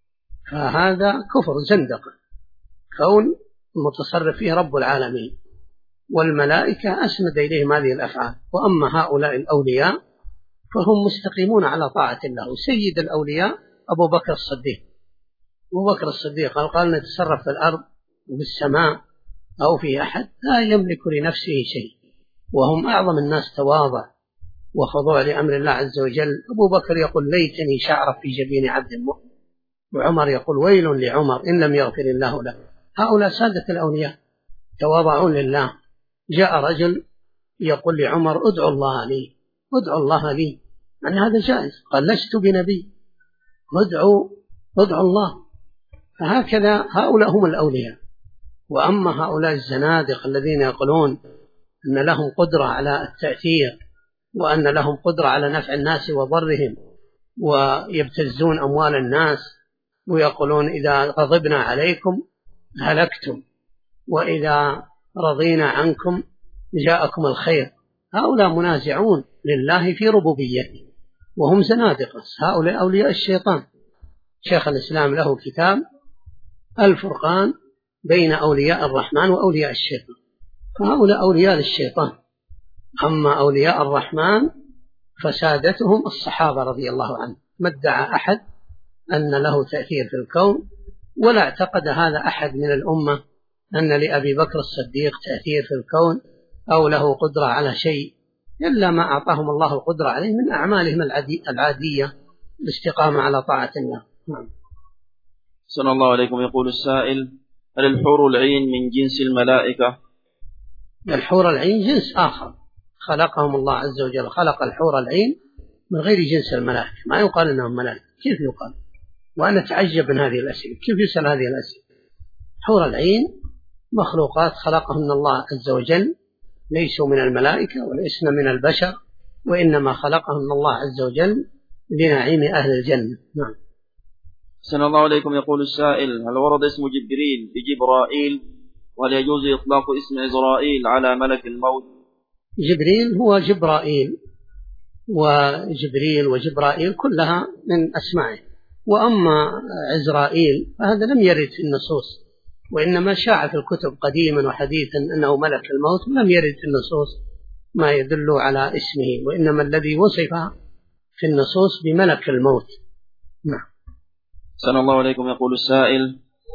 S1: فهذا كفر زندقة. كون متصرف فيه رب العالمين، والملائكة أسند إليهم هذه الأفعال. وأما هؤلاء الأولياء فهم مستقيمون على طاعة الله. سيد الأولياء أبو بكر الصديق، أبو بكر الصديق قال نتصرف في الأرض وفي السماء أو في أحد لا يملك لنفسه شيء، وهم أعظم الناس تواضع وخضوع لأمر الله عز وجل. أبو بكر يقول ليتني شعر في جبين عبد المؤمن، وعمر يقول ويل لعمر إن لم يغفر الله له. هؤلاء سادة الأولياء تواضعون لله. جاء رجل يقول لعمر ادعو الله لي، ادعو الله لي، يعني هذا جائز. قال لست بنبي، ادعو الله. فهكذا هؤلاء هم الأولياء. وأما هؤلاء الزنادق الذين يقولون أن لهم قدرة على التأثير، وأن لهم قدرة على نفع الناس وضرهم، ويبتزون أموال الناس ويقولون إذا غضبنا عليكم هلكتم، وإذا رضينا عنكم جاءكم الخير. هؤلاء منازعون لله في ربوبيته وهم زنادقة، هؤلاء أولياء الشيطان. شيخ الإسلام له كتاب الفرقان بين أولياء الرحمن وأولياء الشيطان، فهؤلاء أولياء للشيطان. أما أولياء الرحمن فسادتهم الصحابة رضي الله عنهم، ما ادعى أحد أن له تأثير في الكون، ولا اعتقد هذا أحد من الأمة أن لأبي بكر الصديق تأثير في الكون أو له قدرة على شيء، إلا ما أعطاهم الله القدرة عليه من أعمالهم العادية الاستقامة على طاعة الله.
S2: صلى الله عليكم. يقول السائل: هل الحور العين من جنس الملائكة؟
S1: الحور العين جنس آخر خلقهم الله عز وجل، خلق الحور العين من غير جنس الملائكة، ما يقال أنهم ملائكة. كيف يقال؟ وأنا أتعجب من هذه الأسئلة، كيف يسأل هذه الأسئلة؟ حور العين مخلوقات خلقهن الله عز وجل، ليسوا من الملائكة وليسن من البشر، وإنما خلقهن الله عز وجل لنعيم أهل الجنة. نعم.
S2: صلى الله عليكم. يقول السائل: هل ورد اسم جبريل بجبرائيل؟ وهل يجوز إطلاق اسم عزرائيل على ملك الموت؟
S1: جبريل هو جبرائيل، وجبريل وجبرائيل كلها من أسمائه. وأما عزرائيل فهذا لم يرد في النصوص، وإنما شاع في الكتب قديما وحديثا أنه ملك الموت، ولم يرد في النصوص ما يدل على اسمه، وإنما الذي وصف في النصوص بملك الموت. نعم.
S2: صلى الله عليكم. يقول السائل: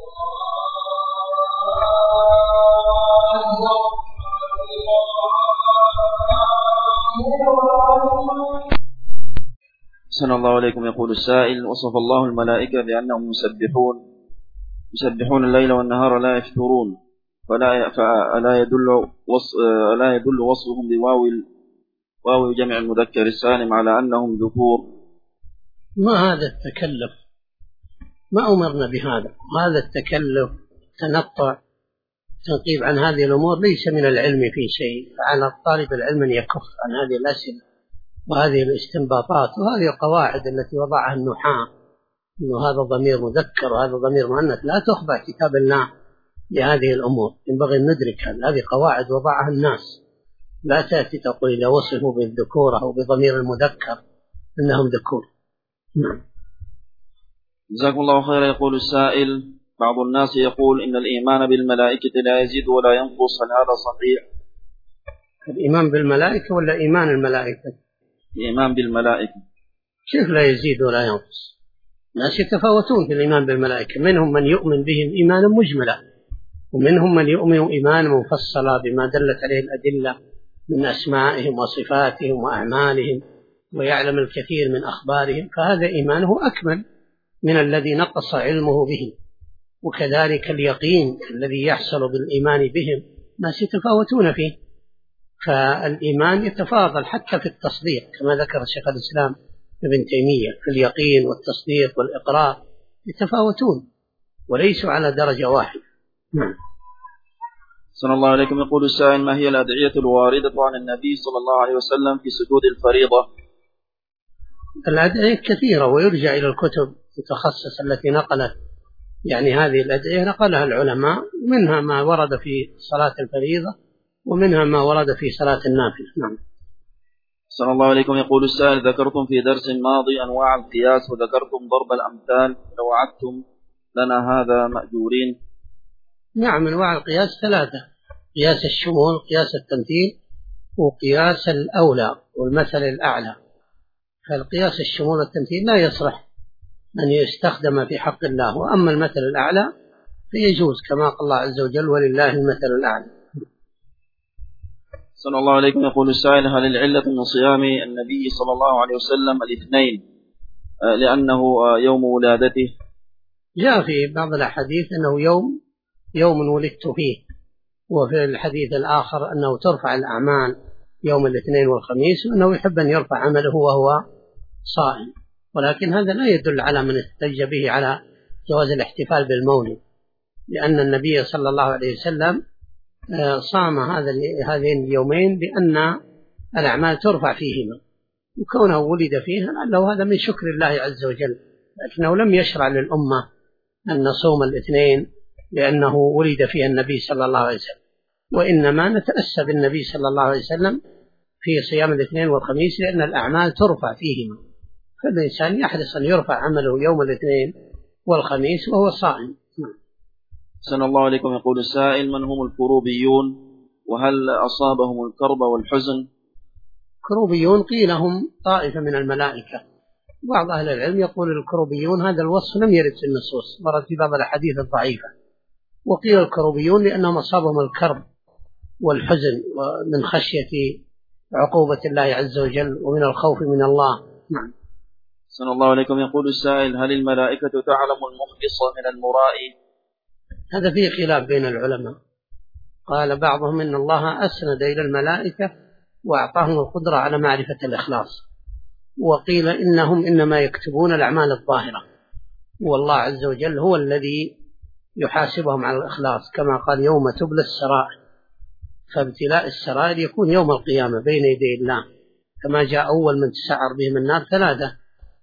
S2: صلى الله عليكم. يقول السائل: وصف الله الملائكة بأنهم يسبحون الليل والنهار لا يفترون، فألا يدل وصفهم بواو جمع المذكر السالم على أنهم ذكور؟
S1: ما هذا التكلف، ما أمرنا بهذا. هذا التكلف تنطع تنقيب عن هذه الأمور ليس من العلم في شيء، فعلى طالب العلم أن يكف عن هذه الأسئلة وهذه الاستنباطات وهذه القواعد التي وضعها النحاة، إنه هذا ضمير مذكر وهذا ضمير مؤنث. لا تخضع كتاب الله لهذه الأمور، ينبغي أن ندرك هذه قواعد وضعها الناس. لا تأتي تقول إذا وصفوا بالذكورة أو بضمير المذكر إنهم ذكور. نعم.
S2: جزاكم الله خيرا. يقول السائل: بعض الناس يقول إن الإيمان بالملائكة لا يزيد ولا ينقص، هل هذا صحيح؟
S1: الإيمان بالملائكة ولا إيمان الملائكة؟
S2: الإيمان بالملائكة.
S1: كيف لا يزيد ولا ينقص؟ الناس يتفاوتون في الإيمان بالملائكة، منهم من يؤمن بهم إيمانا مجملا، ومنهم من يؤمن إيمانا مفصلا بما دلت عليه الأدلة من أسمائهم وصفاتهم وأعمالهم، ويعلم الكثير من أخبارهم، فهذا إيمانه أكمل من الذي نقص علمه به. وكذلك اليقين الذي يحصل بالإيمان بهم ناس يتفاوتون فيه، فالإيمان يتفاضل حتى في التصديق كما ذكر شيخ الإسلام ابن تيمية، في اليقين والتصديق والإقرار يتفاوتون وليسوا على درجة واحدة.
S2: صلى الله عليكم. يقول السائل: ما هي الأدعية الواردة عن النبي صلى الله عليه وسلم في سجود الفريضة؟
S1: الأدعية كثيرة ويرجع إلى الكتب المتخصصة التي نقلت يعني هذه الأدعية، نقلها العلماء، منها ما ورد في صلاة الفريضة ومنها ما ورد في صلاة النافلة. نعم.
S2: صلى الله عليكم. يقول السائل: ذكرتم في درس ماضي أنواع القياس وذكرتم ضرب الأمثال، لو وعدتم لنا هذا مأجورين.
S1: نعم. أنواع القياس ثلاثة: قياس الشمول، قياس التمثيل، وقياس الأولى والمثل الأعلى. فالقياس الشمول والتمثيل لا يصلح أن يستخدم في حق الله، وأما المثل الأعلى فيجوز كما قال الله عز وجل: ولله المثل الأعلى.
S2: صلى الله عليكم. يقول السائل: هل العلة من صيام النبي صلى الله عليه وسلم الاثنين لأنه يوم ولادته؟
S1: جاء في بعض الأحاديث أنه يوم ولدت فيه، وفي الحديث الآخر أنه ترفع الأعمال يوم الاثنين والخميس، وأنه يحب أن يرفع عمله وهو صائم. ولكن هذا لا يدل على من احتج به على جواز الاحتفال بالمولد، لأن النبي صلى الله عليه وسلم صام هذين اليومين لأن الأعمال ترفع فيهما، وكونه ولد فيها لعله هذا من شكر الله عز وجل، لكنه لم يشرع للأمة أن نصوم الاثنين لأنه ولد فيها النبي صلى الله عليه وسلم، وإنما نتأسى بالنبي صلى الله عليه وسلم في صيام الاثنين والخميس لأن الأعمال ترفع فيهما، فالإنسان يحرص أن يرفع عمله يوم الاثنين والخميس وهو صائم.
S2: أحسن الله عليكم. يقول السائل: من هم الكروبيون، وهل أصابهم الكرب والحزن؟
S1: الكروبيون قيل هم طائفة من الملائكة، بعض أهل العلم يقول الكروبيون هذا الوصف لم يرد في النصوص، ورد في بعض الأحاديث الضعيفة، وقيل الكروبيون لأنهم أصابهم الكرب والحزن من خشية عقوبة الله عز وجل ومن الخوف من الله. نعم.
S2: أحسن الله عليكم. يقول السائل: هل الملائكة تعلم المخلص من المرائي؟
S1: هذا فيه خلاف بين العلماء، قال بعضهم إن الله أسند إلى الملائكة وأعطاهم القدرة على معرفة الإخلاص، وقيل إنهم إنما يكتبون الأعمال الظاهرة، والله عز وجل هو الذي يحاسبهم على الإخلاص، كما قال: يوم تبلى السرائر، فابتلاء السرائر يكون يوم القيامة بين يدي الله، كما جاء أول من تسعر بهم النار 3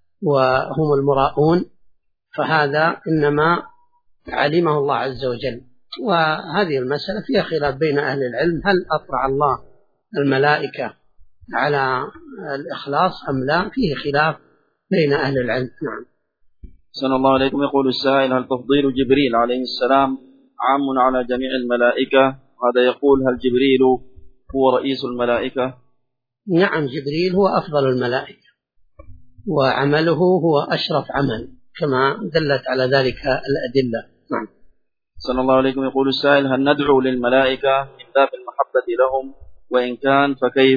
S1: وهم المراؤون، فهذا إنما علمه الله عز وجل. وهذه المسألة فيها خلاف بين أهل العلم، هل أطلع الله الملائكة على الإخلاص أم لا، فيه خلاف بين أهل العلم. نعم.
S2: أحسن الله عليكم. يقول السائل: هل تفضيل جبريل عليه السلام عام على جميع الملائكة؟ هذا يقول: هل جبريل هو رئيس الملائكة؟
S1: نعم، جبريل هو أفضل الملائكة، وعمله هو أشرف عمل، كما دلت على ذلك الأدلة. نعم.
S2: أحسن الله عليكم. يقول السائل: هل ندعو للملائكة من باب المحبة لهم، وإن كان فكيف؟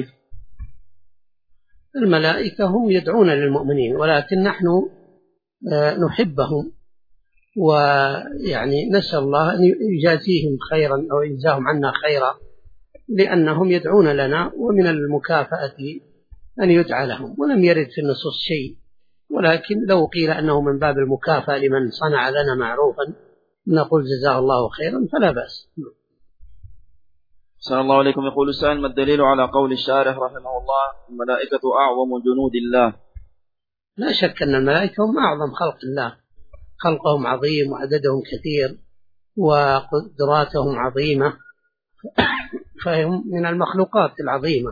S1: الملائكة هم يدعون للمؤمنين، ولكن نحن نحبهم، ويعني نسأل الله أن يجازيهم خيرا أو يجزاهم عنا خيرا، لأنهم يدعون لنا، ومن المكافأة أن يدعى لهم، ولم يرد في النصوص شيء، ولكن لو قيل أنه من باب المكافأة لمن صنع لنا معروفا نقول جزاه الله خيرا فلا بأس.
S2: صلى الله عليكم. يقول السائل: ما الدليل على قول الشارح رحمه الله: الملائكة أعظم جنود الله؟
S1: لا شك أن الملائكة هم أعظم خلق الله، خلقهم عظيم وعددهم كثير وقدراتهم عظيمة، فهم من المخلوقات العظيمة،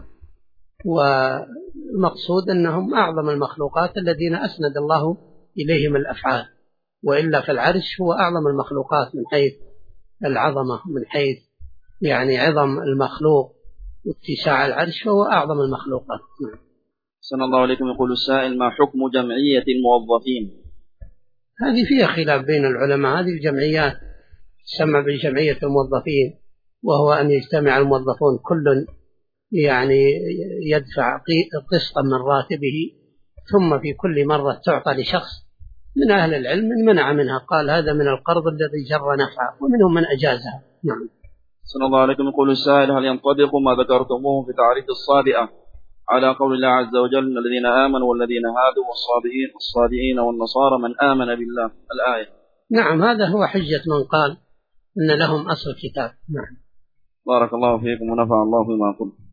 S1: والمقصود أنهم أعظم المخلوقات الذين أسند الله إليهم الأفعال، وإلا فالعرش هو أعظم المخلوقات من حيث العظمة، من حيث يعني عظم المخلوق واتساع العرش، فهو أعظم المخلوقات.
S2: صلى الله عليكم. يقول السائل: ما حكم جمعية الموظفين؟
S1: هذه فيها خلاف بين العلماء. هذه الجمعيات تسمى بجمعية الموظفين، وهو أن يجتمع الموظفون كل يعني يدفع قسطا من راتبه، ثم في كل مرة تعطى لشخص. من أهل العلم من منع منها، قال هذا من القرض الذي جر نفعه، ومنهم من أجازها. نعم.
S2: صلى الله عليكم. يقول السائل: هل ينطبق ما ذكرتموه في تعريف الصابئة على قول الله عز وجل: الذين آمنوا والذين هادوا والصابئين والنصارى من آمن بالله، الآية؟
S1: نعم، هذا هو حجة من قال إن لهم أصل كتاب. نعم.
S2: بارك الله فيكم ونفع الله بما قلت.